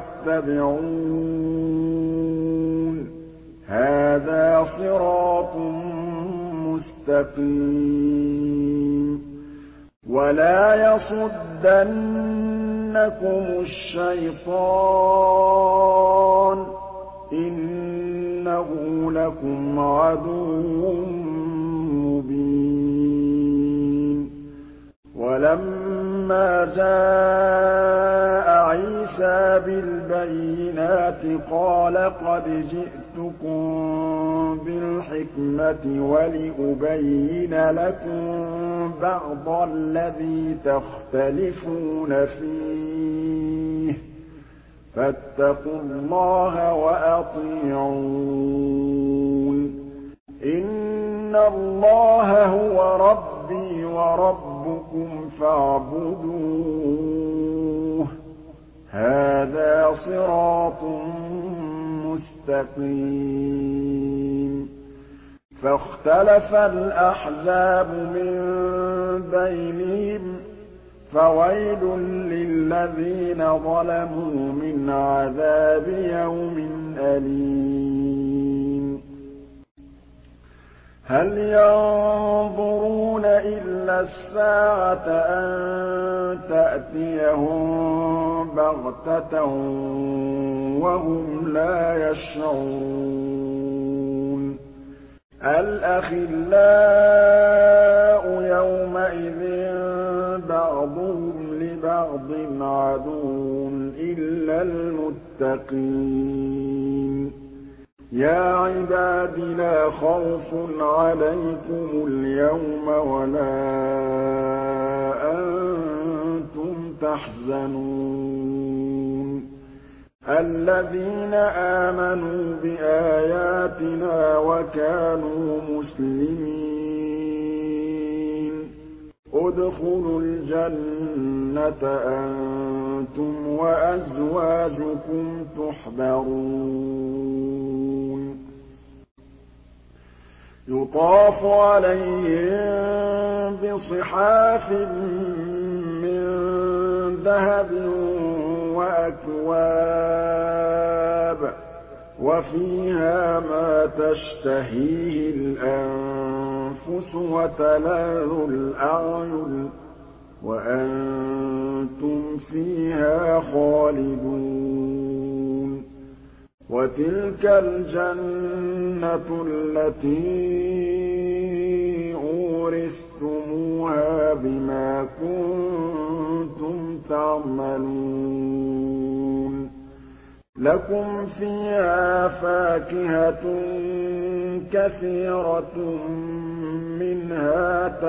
وَاتَّبِعُونِ هَٰذَا صِرَاطٌ مُّسْتَقِيمٌ وَلَا يَصُدَّنَّكُمُ الشَّيْطَانُ ۖ إِنَّهُ لَكُمْ عَدُوٌّ مُّبِينٌ وَلَمَّا جَاءَ عِيسَىٰ بِالْبَيِّنَاتِ قَالَ قَدْ جِئْتُكُم بِالْحِكْمَةِ وَلِأُبَيِّنَ لَكُم بَعْضَ الَّذِي تَخْتَلِفُونَ فِيهِ ۖ فَاتَّقُوا اللَّهَ وَأَطِيعُونِ إِنَّ اللَّهَ هُوَ رَبِّي وَرَبُّكُمْ فَاعْبُدُوهُ ۚ هَٰذَا صِرَاطٌ مُّسْتَقِيمٌ فَاخْتَلَفَ الْأَحْزَابُ مِن بَيْنِهِمْ ۖ فَوَيْلٌ لِّلَّذِينَ ظَلَمُوا مِنْ عَذَابِ يَوْمٍ أَلِيمٍ هَلْ يَنظُرُونَ إِلَّا السَّاعَةَ أَن تَأْتِيَهُم بَغْتَةً وَهُمْ لَا يَشْعُرُونَ الْأَخِلَّاءُ يَوْمَئِذٍ بَعْضُهُمْ لِبَعْضٍ عَدُوٌّ إِلَّا الْمُتَّقِينَ يَا عِبَادِ لَا خَوْفٌ عَلَيْكُمُ الْيَوْمَ وَلَا أَنتُمْ تَحْزَنُونَ الَّذِينَ آمَنُوا بِآيَاتِنَا وَكَانُوا مُسْلِمِينَ ادْخُلُوا الْجَنَّةَ أَنتُمْ وَأَزْوَاجُكُمْ تُحْبَرُونَ يُطَافُ عَلَيْهِم بِصِحَافٍ مِّن ذَهَبٍ وَأَكْوَابٍ وَفِيهَا مَا تَشْتَهِيهِ الْأَنفُسُ وَتَلَذُّ الْأَعْيُنُ وَأَنتُمْ فِيهَا خَالِدُونَ وَتِلْكَ الْجَنَّةُ الَّتِي أُورِثْتُمُوهَا بِمَا كُنتُمْ تَعْمَلُونَ لَكُمْ فِيهَا فَاكِهَةٌ كَثِيرَةٌ مِّنْهَا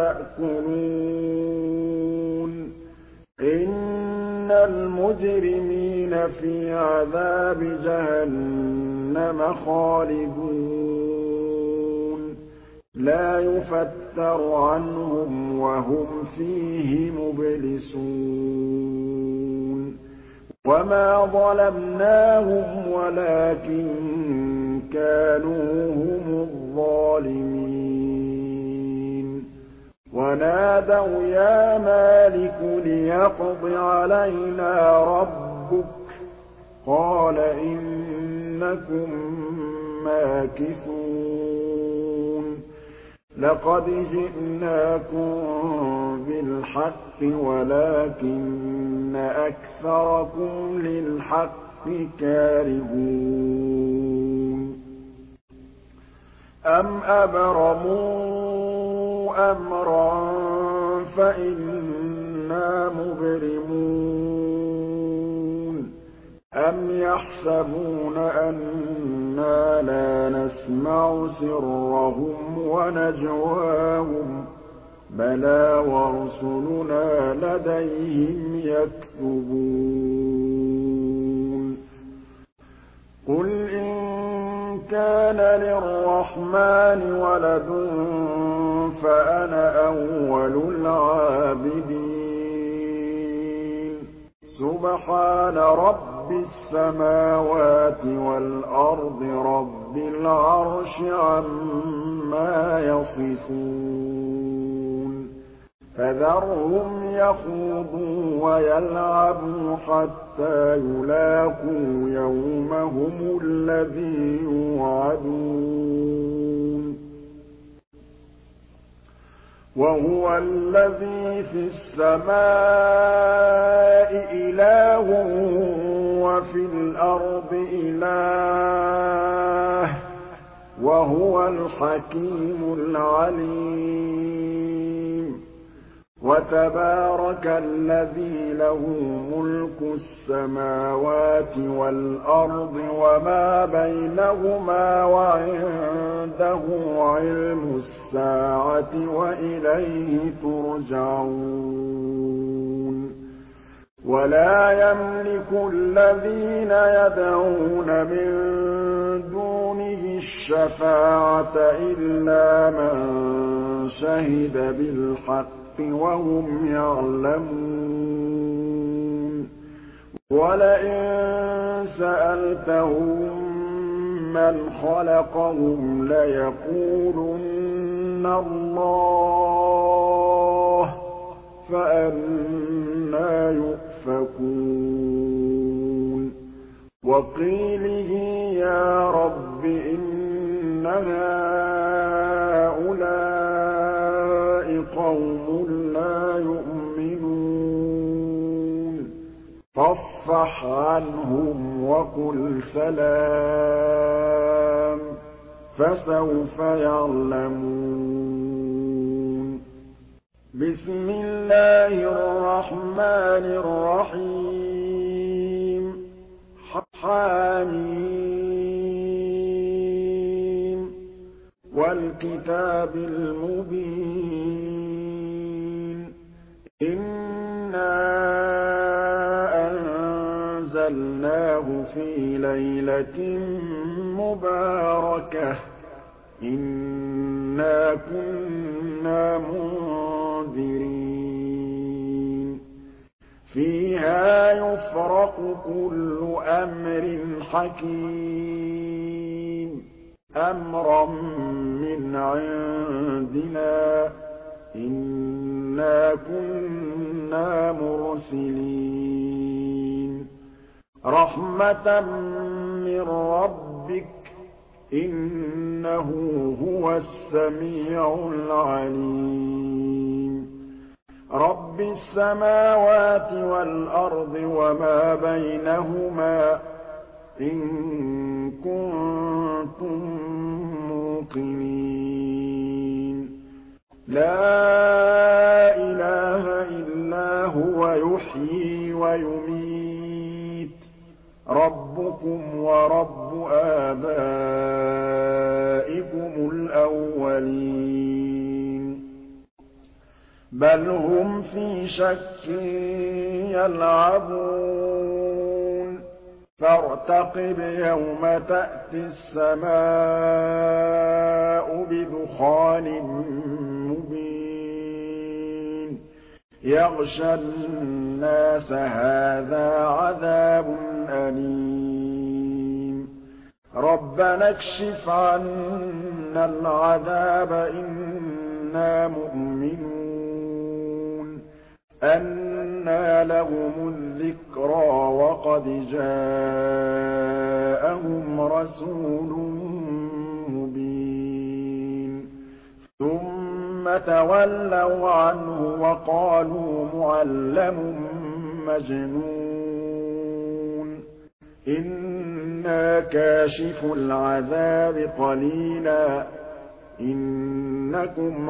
تَأْكُلُونَ إِنَّ الْمُجْرِمِينَ فِي عَذَابِ جَهَنَّمَ خَالِدُونَ لَا يُفَتَّرُ عَنْهُمْ وَهُمْ فِيهِ مُبْلِسُونَ وَمَا ظَلَمْنَاهُمْ وَلَٰكِن كَانُوا هُمُ الظَّالِمِينَ وَنَادَوْا يَا مَالِكُ لِيَقْضِ عَلَيْنَا رَبُّكَ ۖ قَالَ إِنَّكُم مَّاكِثُونَ لَقَدْ جِئْنَاكُم بِالْحَقِّ وَلَٰكِنَّ أَكْثَرَكُمْ لِلْحَقِّ كَارِهُونَ أَمْ أَبْرَمُوا أَمْرًا فَإِنَّا مُبْرِمُونَ أَمْ يَحْسَبُونَ أَنَّا لَا نَسْمَعُ سِرَّهُمْ وَنَجْوَاهُم ۚ بَلَىٰ وَرُسُلُنَا لَدَيْهِمْ يَكْتُبُونَ قُلْ إِن كَانَ لِلرَّحْمَٰنِ وَلَدٌ فَأَنَا أَوَّلُ الْعَابِدِينَ سُبْحَانَ رَبِّ السَّمَاوَاتِ وَالْأَرْضِ رَبِّ الْعَرْشِ عَمَّا يَصِفُونَ فَذَرْهُمْ يَخُوضُوا وَيَلْعَبُوا حَتَّىٰ يُلَاقُوا يَوْمَهُمُ الَّذِي يُوعَدُونَ وَهُوَ الَّذِي فِي السَّمَاءِ إِلَٰهٌ وَفِي الْأَرْضِ إِلَٰهٌ ۚ وَهُوَ الْحَكِيمُ الْعَلِيمُ وَتَبَارَكَ الَّذِي لَهُ مُلْكُ السَّمَاوَاتِ وَالْأَرْضِ وَمَا بَيْنَهُمَا وَعِندَهُ عِلْمُ السَّاعَةِ وَإِلَيْهِ تُرْجَعُونَ وَلَا يَمْلِكُ الَّذِينَ يَدْعُونَ مِن دُونِهِ الشَّفَاعَةَ إِلَّا مَن شَهِدَ بِالْحَقِّ وَهُمْ يَعْلَمُونَ وَلَئِن سَأَلْتَهُم مَّنْ خَلَقَهُمْ لَيَقُولُنَّ اللَّهُ ۖ فَأَنَّىٰ يُؤْفَكُونَ وَقِيلِهِ يَا رَبِّ إِنَّ هَٰؤُلَاءِ قَوْمٌ لَّا يُؤْمِنُونَ فَاصْفَحْ عَنْهُمْ وَقُلْ سَلَامٌ فَسَوْفَ يَعْلَمُونَ بِسْمِ اللَّهِ الرَّحْمَٰنِ الرَّحِيمِ حم وَالْكِتَابِ الْمُبِينِ إِنَّا أَنزَلْنَاهُ فِي لَيْلَةٍ مُّبَارَكَةٍ إِنَّا كُنَّا مُنذِرِينَ فِيهَا يُفْرَقُ كُلُّ أَمْرٍ حَكِيمٍ أَمْرًا مِّنْ عِندِنَا إِنَّا كُنَّا مُرْسِلِينَ رَحْمَةً مِّن رَّبِّكَ ۚ إِنَّهُ هُوَ السَّمِيعُ الْعَلِيمُ رَبِّ السَّمَاوَاتِ وَالْأَرْضِ وَمَا بَيْنَهُمَا ۖ إِن كُنتُم مُّوقِنِينَ لَا إِلَٰهَ إِلَّا هُوَ يُحْيِي وَيُمِيتُ رَبُّكُمْ وَرَبُّ آبَائِكُمُ الْأَوَّلِينَ بَلْ هُمْ فِي شَكٍّ يَلْعَبُونَ فَارْتَقِبْ يَوْمَ تَأْتِي السَّمَاءُ بِدُخَانٍ مُّبِينٍ يَغْشَى النَّاسَ هَٰذَا عَذَابٌ أَلِيمٌ رَبَّنَا اكْشِفْ عَنَّا الْعَذَابَ إِنَّا مُؤْمِنُونَ أَنَّىٰ لَهُمُ الذِّكْرَىٰ وَقَدْ جَاءَهُمْ رَسُولٌ مُّبِينٌ ثُمَّ تَوَلَّوْا عَنْهُ وَقَالُوا مُعَلَّمٌ مَّجْنُونٌ إِنَّا كَاشِفُو الْعَذَابِ قَلِيلًا إِنَّكُمْ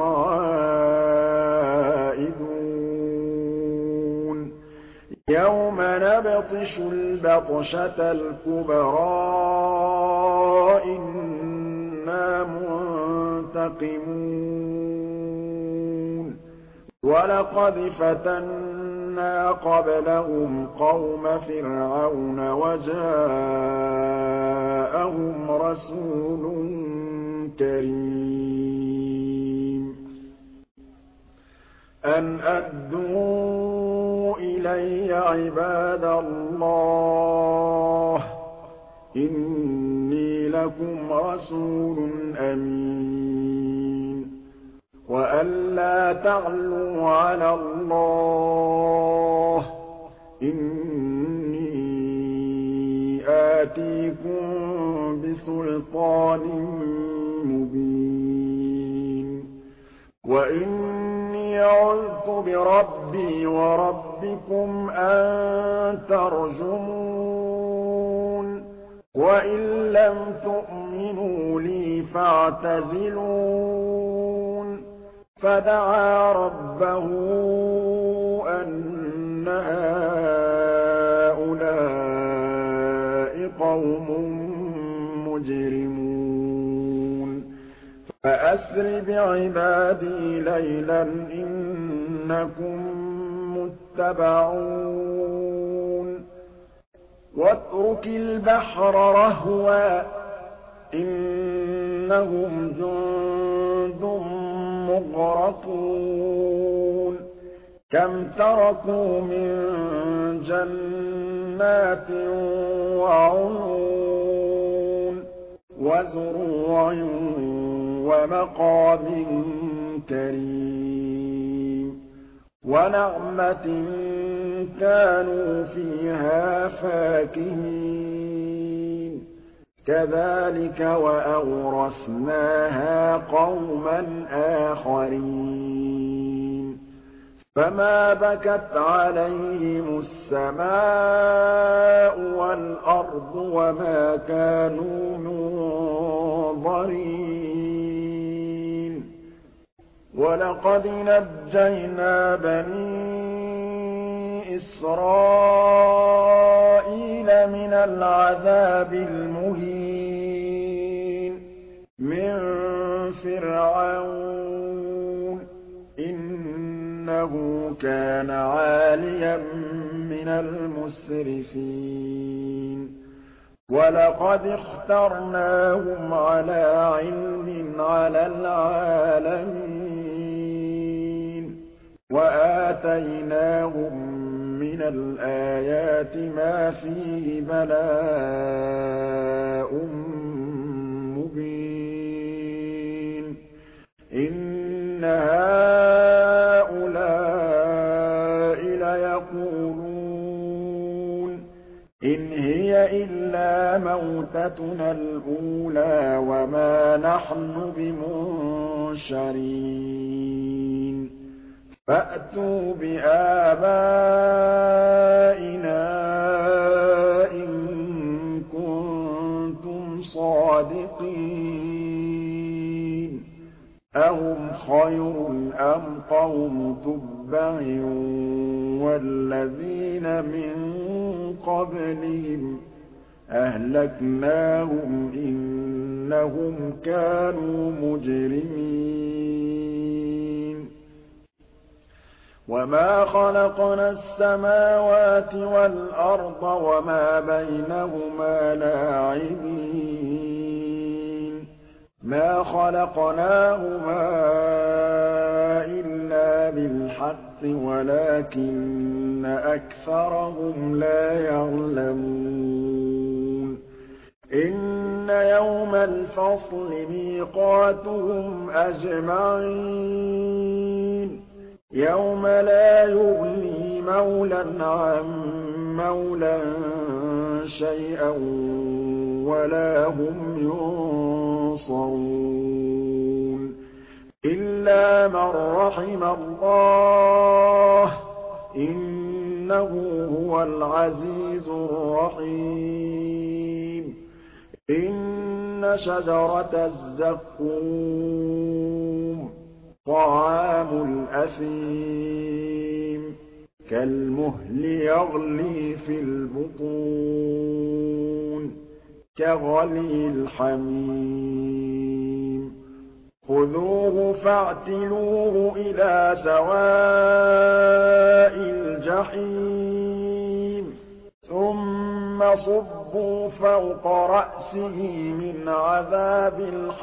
عَائِدُونَ يَوْمَ نَبْطِشُ الْبَطْشَةَ الْكُبْرَىٰ إِنَّا مُنتَقِمُونَ وَلَقَدْ فَتَنَّا قَبْلَهُمْ قَوْمَ فِرْعَوْنَ وَجَاءَهُمْ رَسُولٌ كَرِيمٌ أَنْ أَدُّوا إِلَيَّ عِبَادَ اللَّهِ إِنِّي لَكُمْ رَسُولٌ أَمِينٌ وَأَن لَّا تَعْلُوا عَلَى اللَّهِ إِنِّي آتِيكُم بِسُلْطَانٍ مُّبِينٍ وَإِنِّي عُذْتُ بِرَبِّي وَرَبِّكُمْ أَن تَرْجُمُونِ وَإِن لَّمْ تُؤْمِنُوا لِي فَاعْتَزِلُونِ فَدَعَا رَبَّهُ أَنَّ هَٰؤُلَاءِ قَوْمٌ مُّجْرِمُونَ فَأَسْرِ بِعِبَادِي لَيْلًا إِنَّكُم مُّتَّبَعُونَ وَاتْرُكِ الْبَحْرَ رَهْوًا ۖ إِنَّهُمْ جُندٌ مُّغْرَقُونَ كَمْ تَرَكُوا مِن جَنَّاتٍ وَعُيُونٍ وَزُرُوعٍ وَمَقَامٍ كَرِيمٍ وَنَعْمَةٍ كَانُوا فِيهَا فَاكِهِينَ كَذَٰلِكَ وَأَوْرَثْنَاهَا قَوْمًا آخَرِينَ فَمَا بَكَتْ عَلَيْهِمُ السَّمَاءُ وَالْأَرْضُ وَمَا كَانُوا مُنظَرِينَ وَلَقَدْ نَجَّيْنَا بَنِي إِسْرَائِيلَ مِنَ الْعَذَابِ الْمُهِينِ مِن فِرْعَوْنَ ۚ إِنَّهُ كَانَ عَالِيًا مِّنَ الْمُسْرِفِينَ وَلَقَدِ اخْتَرْنَاهُمْ عَلَىٰ عِلْمٍ عَلَى الْعَالَمِينَ وَآتَيْنَاهُم مِّنَ الْآيَاتِ مَا فِيهِ بَلَاءٌ مُّبِينٌ إِنَّ هَٰؤُلَاءِ لَيَقُولُونَ إِنْ هِيَ إِلَّا مَوْتَتُنَا الْأُولَىٰ وَمَا نَحْنُ بِمُنشَرِينَ فَأْتُوا بِآبَائِنَا إِن كُنتُمْ صَادِقِينَ أَهُمْ خَيْرٌ أَمْ قَوْمُ تُبَّعٍ وَالَّذِينَ مِن قَبْلِهِمْ أَهْلَكْنَاهُمْ ۖ إِنَّهُمْ كَانُوا مُجْرِمِينَ وَمَا خَلَقْنَا السَّمَاوَاتِ وَالْأَرْضَ وَمَا بَيْنَهُمَا لَاعِبِينَ مَا خَلَقْنَاهُمَا إِلَّا بِالْحَقِّ وَلَٰكِنَّ أَكْثَرَهُمْ لَا يَعْلَمُونَ إِنَّ يَوْمَ الْفَصْلِ مِيقَاتُهُمْ أَجْمَعِينَ يَوْمَ لَا يُغْنِي مَوْلًى عَن مَّوْلًى شَيْئًا وَلَا هُمْ يُنصَرُونَ إِلَّا مَن رَّحِمَ اللَّهُ ۚ إِنَّهُ هُوَ الْعَزِيزُ الرَّحِيمُ إِنَّ شَجَرَتَ الزَّقُّومِ طَعَامُ الْأَثِيمِ كَالْمُهْلِ يَغْلِي فِي الْبُطُونِ كَغَلْيِ الْحَمِيمِ خُذُوهُ فَاعْتِلُوهُ إِلَىٰ سَوَاءِ الْجَحِيمِ ثُمَّ صُبُّوا فَوْقَ رَأْسِهِ مِنْ عَذَابِ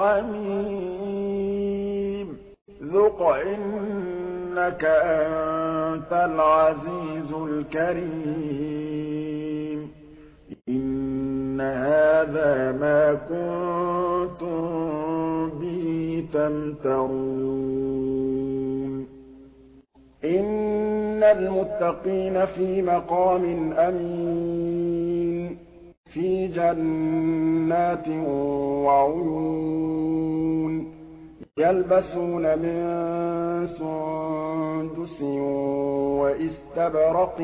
الْحَمِيمِ ذُقْ إِنَّكَ أَنتَ الْعَزِيزُ الْكَرِيمُ إِنَّ هَٰذَا مَا كُنتُم بِهِ تَمْتَرُونَ إِنَّ الْمُتَّقِينَ فِي مَقَامٍ أَمِينٍ فِي جَنَّاتٍ وَعُيُونٍ يَلْبَسُونَ مِن سُندُسٍ وَإِسْتَبْرَقٍ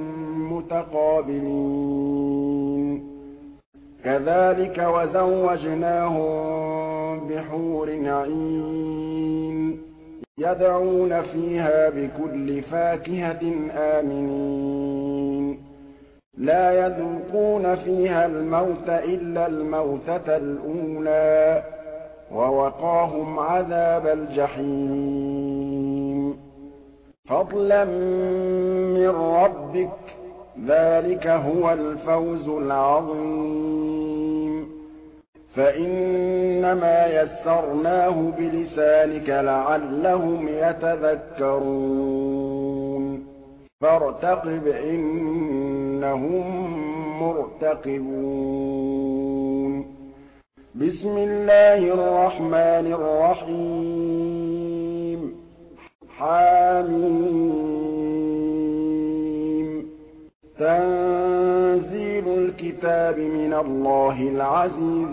مُّتَقَابِلِينَ كَذَٰلِكَ وَزَوَّجْنَاهُم بِحُورٍ عِينٍ يَدْعُونَ فِيهَا بِكُلِّ فَاكِهَةٍ آمِنِينَ لَا يَذُوقُونَ فِيهَا الْمَوْتَ إِلَّا الْمَوْتَةَ الْأُولَىٰ وَوَقَاهُمْ عَذَابَ الْجَحِيمِ فَضْلًا مِّن رَّبِّكَ ۚ ذَٰلِكَ هُوَ الْفَوْزُ الْعَظِيمُ فَإِنَّمَا يَسَّرْنَاهُ بِلِسَانِكَ لَعَلَّهُمْ يَتَذَكَّرُونَ فَارْتَقِبْ إِنَّهُم مُّرْتَقِبُونَ بِسْمِ اللَّهِ الرَّحْمَٰنِ الرَّحِيمِ حم تنزيل الكتاب من الله العزيز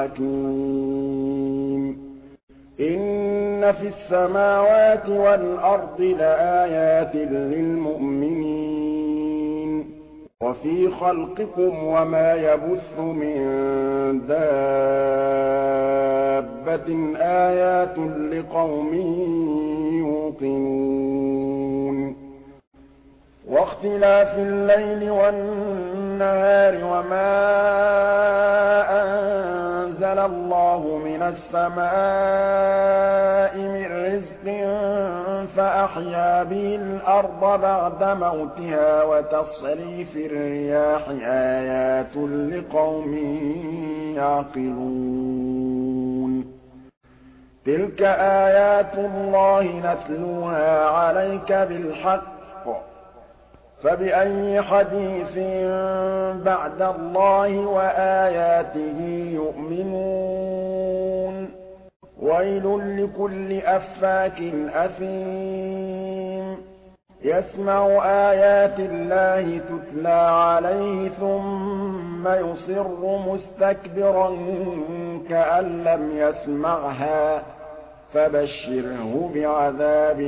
الحكيم إن في السماوات والأرض لآيات للمؤمنين وفي خلقكم وما يبث من دابة آيات لقوم يوقنون واختلاف الليل والنهار وما أنزل الله من السماء من رزق فأحيا به الأرض بعد موتها وتصريف الرياح آيات لقوم يعقلون تلك آيات الله نتلوها عليك بالحق فبأي حديث بعد الله وآياته يؤمنون ويل لكل أفاك أثيم يسمع آيات الله تتلى عليه ثم يصر مستكبرا كأن لم يسمعها فبشره بعذاب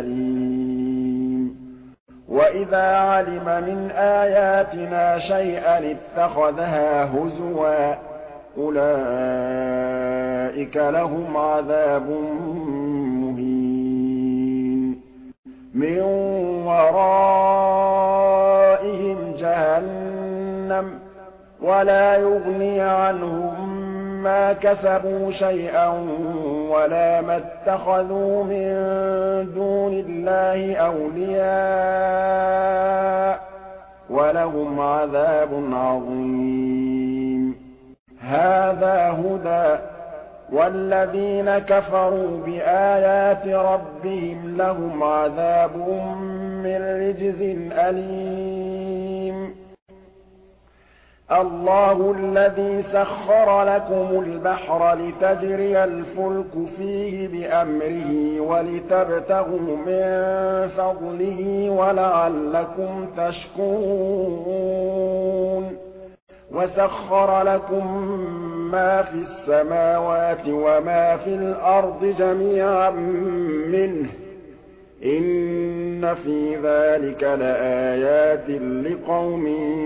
أليم وإذا علم من آياتنا شيئا اتخذها هزوا أولئك لهم عذاب مهين من ورائهم جهنم ولا يغني عنهم ما كسبوا شيئا ولا ما اتخذوا من دون الله أولياء ولهم عذاب عظيم هذا هدى والذين كفروا بآيات ربهم لهم عذاب من رجز أليم اللَّهُ الَّذِي سَخَّرَ لَكُمُ الْبَحْرَ لِتَجْرِيَ الْفُلْكُ فِيهِ بِأَمْرِهِ وَلِتَبْتَغُوا مِن فَضْلِهِ وَلَعَلَّكُمْ تَشْكُرُونَ وَسَخَّرَ لَكُم مَّا فِي السَّمَاوَاتِ وَمَا فِي الْأَرْضِ جَمِيعًا مِّنْهُ ۚ إِنَّ فِي ذَٰلِكَ لَآيَاتٍ لِّقَوْمٍ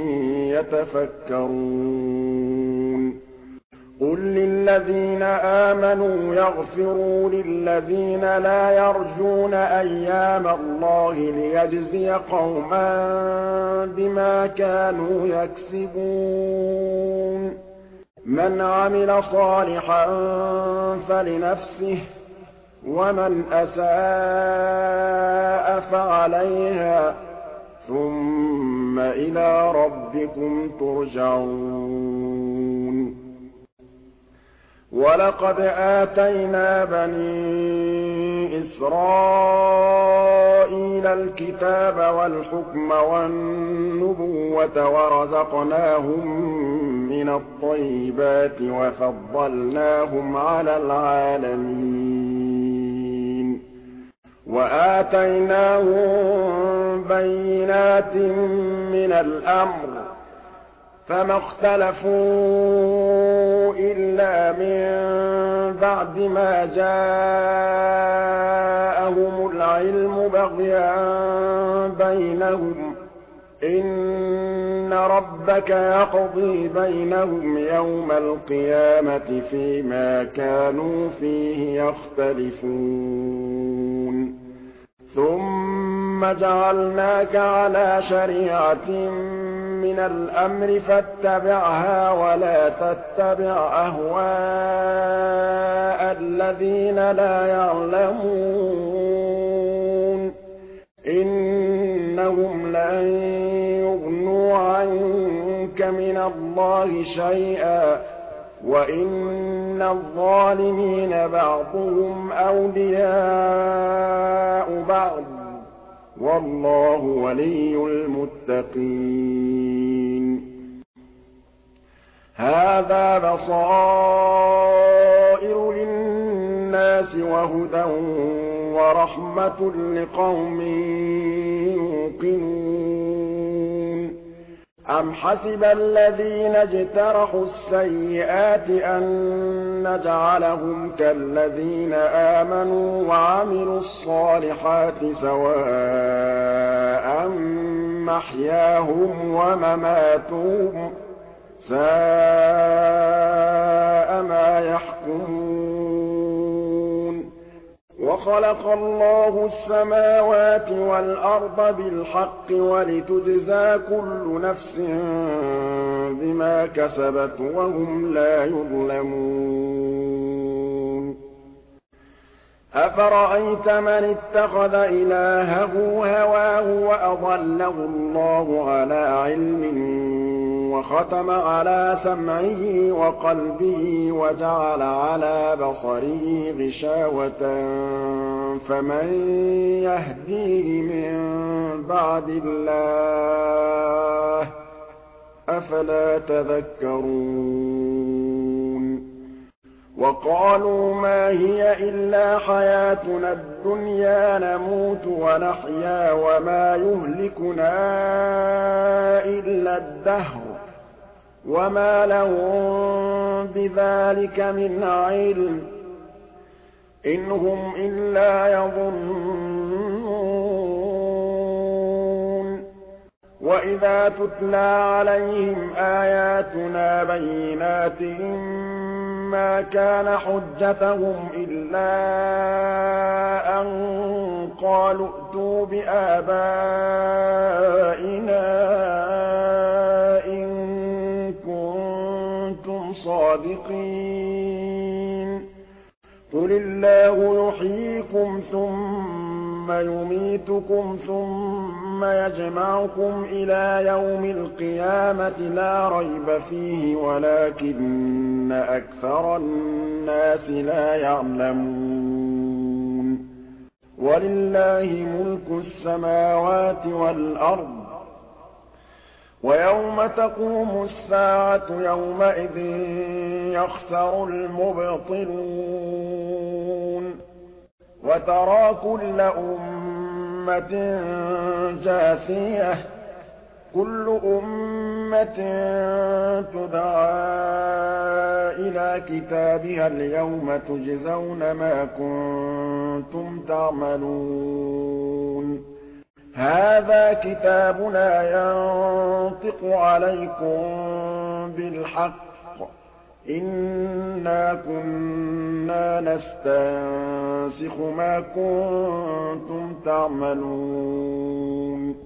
يَتَفَكَّرُونَ قُل لِّلَّذِينَ آمَنُوا يَغْفِرُوا لِلَّذِينَ لَا يَرْجُونَ أَيَّامَ اللَّهِ لِيَجْزِيَ قَوْمًا بِمَا كَانُوا يَكْسِبُونَ مَنْ عَمِلَ صَالِحًا فَلِنَفْسِهِ وَمَنْ أَسَاءَ فَعَلَيْهَا ثُمَّ إِلَىٰ رَبِّكُمْ تُرْجَعُونَ وَلَقَدْ آتَيْنَا بَنِي إِسْرَائِيلَ الْكِتَابَ وَالْحُكْمَ وَالنُّبُوَّةَ وَرَزَقْنَاهُم مِّنَ الطَّيِّبَاتِ وَفَضَّلْنَاهُمْ عَلَى الْعَالَمِينَ وَآتَيْنَاهُم بَيِّنَاتٍ مِّنَ الْأَمْرِ ۖ فَمَا اخْتَلَفُوا إِلَّا مِن بَعْدِ مَا جَاءَهُمُ الْعِلْمُ بَغْيًا بَيْنَهُمْ ۚ إِنَّ رَبَّكَ يَقْضِي بَيْنَهُمْ يَوْمَ الْقِيَامَةِ فِيمَا كَانُوا فِيهِ يَخْتَلِفُونَ ثُمَّ جَعَلْنَاكَ عَلَىٰ شَرِيعَةٍ مِّنَ الْأَمْرِ فَاتَّبِعْهَا وَلَا تَتَّبِعْ أَهْوَاءَ الَّذِينَ لَا يَعْلَمُونَ إِنَّهُمْ لَن يُغْنُوا عَنكَ مِنَ اللَّهِ شَيْئًا وَإِنَّ الظَّالِمِينَ بَعْضُهُمْ أَوْلِيَاءُ بَعْضٍ ۖ وَاللَّهُ وَلِيُّ الْمُتَّقِينَ هَٰذَا بَصَائِرُ لِلنَّاسِ وَهُدًى وَرَحْمَةٌ لِّقَوْمٍ يُوقِنُونَ أَمْ حَسِبَ الَّذِينَ اجْتَرَحُوا السَّيِّئَاتِ أَن نَّجْعَلَهُمْ كَالَّذِينَ آمَنُوا وَعَمِلُوا الصَّالِحَاتِ سَوَاءً مَّحْيَاهُمْ وَمَمَاتُهُمْ ۚ سَاءَ مَا يَحْكُمُونَ وَخَلَقَ اللَّهُ السَّمَاوَاتِ وَالْأَرْضَ بِالْحَقِّ وَلِتُجْزَىٰ كُلُّ نَفْسٍ بِمَا كَسَبَتْ وَهُمْ لَا يُظْلَمُونَ أَفَرَأَيْتَ مَنِ اتَّخَذَ إِلَٰهَهُ هَوَاهُ وَأَضَلَّهُ اللَّهُ عَلَىٰ عِلْمٍ وَخَتَمَ عَلَىٰ سَمْعِهِ وَقَلْبِهِ وَجَعَلَ عَلَىٰ بَصَرِهِ غِشَاوَةً فَمَن يَهْدِيهِ مِن بَعْدِ اللَّهِ ۚ أَفَلَا تَذَكَّرُونَ وَقَالُوا مَا هِيَ إِلَّا حَيَاتُنَا الدُّنْيَا نَمُوتُ وَنَحْيَا وَمَا يُهْلِكُنَا إِلَّا الدَّهْرُ وَمَا لَهُم بِذَٰلِكَ مِنْ عِلْمٍ ۖ إِنْ هُمْ إِلَّا يَظُنُّونَ وَإِذَا تُتْلَىٰ عَلَيْهِمْ آيَاتُنَا بَيِّنَاتٍ مَّا كَانَ حُجَّتَهُمْ إِلَّا أَن قَالُوا ائْتُوا بِآبَائِنَا إِن كُنتُمْ صَادِقِينَ قُلِ اللَّهُ يُحْيِيكُمْ ثُمَّ يُمِيتُكُمْ ثُمَّ يَجْمَعُكُمْ إِلَىٰ يَوْمِ الْقِيَامَةِ لَا رَيْبَ فِيهِ وَلَٰكِنَّ أَكْثَرَ النَّاسِ لَا يَعْلَمُونَ وَلِلَّهِ مُلْكُ السَّمَاوَاتِ وَالْأَرْضِ وَيَوْمَ تَقُومُ السَّاعَةُ يَوْمَئِذٍ يَخْسَرُ الْمُبْطِلُونَ وَتَرَىٰ كُلَّ أُمَّةٍ جَاثِيَةً كُلُّ أُمَّةٍ تُدْعَىٰ إِلَىٰ كِتَابِهَا الْيَوْمَ تُجْزَوْنَ مَا كُنتُمْ تَعْمَلُونَ هَٰذَا كِتَابُنَا يَنطِقُ عَلَيْكُم بِالْحَقِّ ۚ إِنَّا كُنَّا نَسْتَنسِخُ مَا كُنتُمْ تَعْمَلُونَ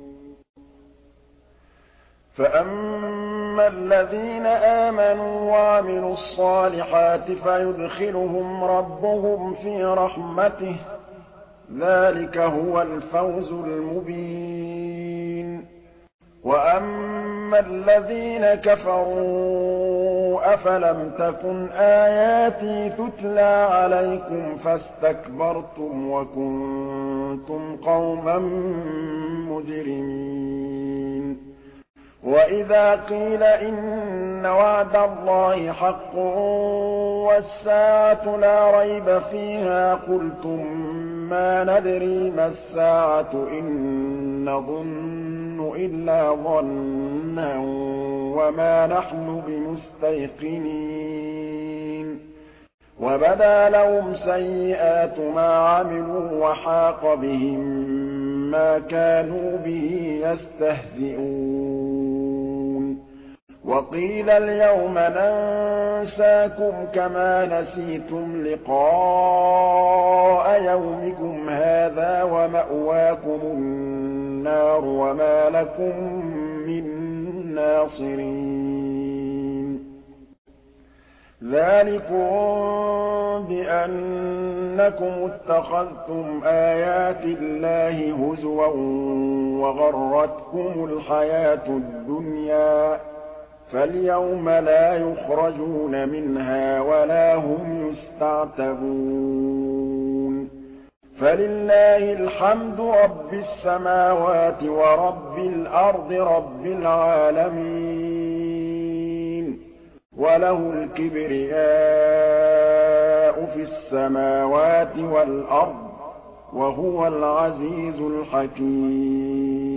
فَأَمَّا الَّذِينَ آمَنُوا وَعَمِلُوا الصَّالِحَاتِ فَيُدْخِلُهُمْ رَبُّهُمْ فِي رَحْمَتِهِ ۚ ذَٰلِكَ هُوَ الْفَوْزُ الْمُبِينُ وَأَمَّا الَّذِينَ كَفَرُوا أَفَلَمْ تَكُنْ آيَاتِي تُتْلَىٰ عَلَيْكُمْ فَاسْتَكْبَرْتُمْ وَكُنتُمْ قَوْمًا مُّجْرِمِينَ وَإِذَا قِيلَ إِنَّ وَعْدَ اللَّهِ حَقٌّ وَالسَّاعَةُ لَا رَيْبَ فِيهَا قُلْتُم مَّا نَدْرِي مَا السَّاعَةُ إِن نَّظُنُّ إِلَّا ظَنًّا وَمَا نَحْنُ بِمُسْتَيْقِنِينَ وَبَدَا لَهُمْ سَيِّئَاتُ مَا عَمِلُوا وَحَاقَ بِهِم مَّا كَانُوا بِهِ يَسْتَهْزِئُونَ وَقِيلَ الْيَوْمَ نَنسَاكُمْ كَمَا نَسِيتُمْ لِقَاءَ يَوْمِكُمْ هَٰذَا وَمَأْوَاكُمُ النَّارُ وَمَا لَكُم مِّن نَّاصِرِينَ ذَٰلِكُم بِأَنَّكُمُ اتَّخَذْتُمْ آيَاتِ اللَّهِ هُزُوًا وَغَرَّتْكُمُ الْحَيَاةُ الدُّنْيَا ۚ فَالْيَوْمَ لَا يُخْرَجُونَ مِنْهَا وَلَا هُمْ يُسْتَعْتَبُونَ فَلِلَّهِ الْحَمْدُ رَبِّ السَّمَاوَاتِ وَرَبِّ الْأَرْضِ رَبِّ الْعَالَمِينَ وَلَهُ الْكِبْرِيَاءُ فِي السَّمَاوَاتِ وَالْأَرْضِ ۖ وَهُوَ الْعَزِيزُ الْحَكِيمُ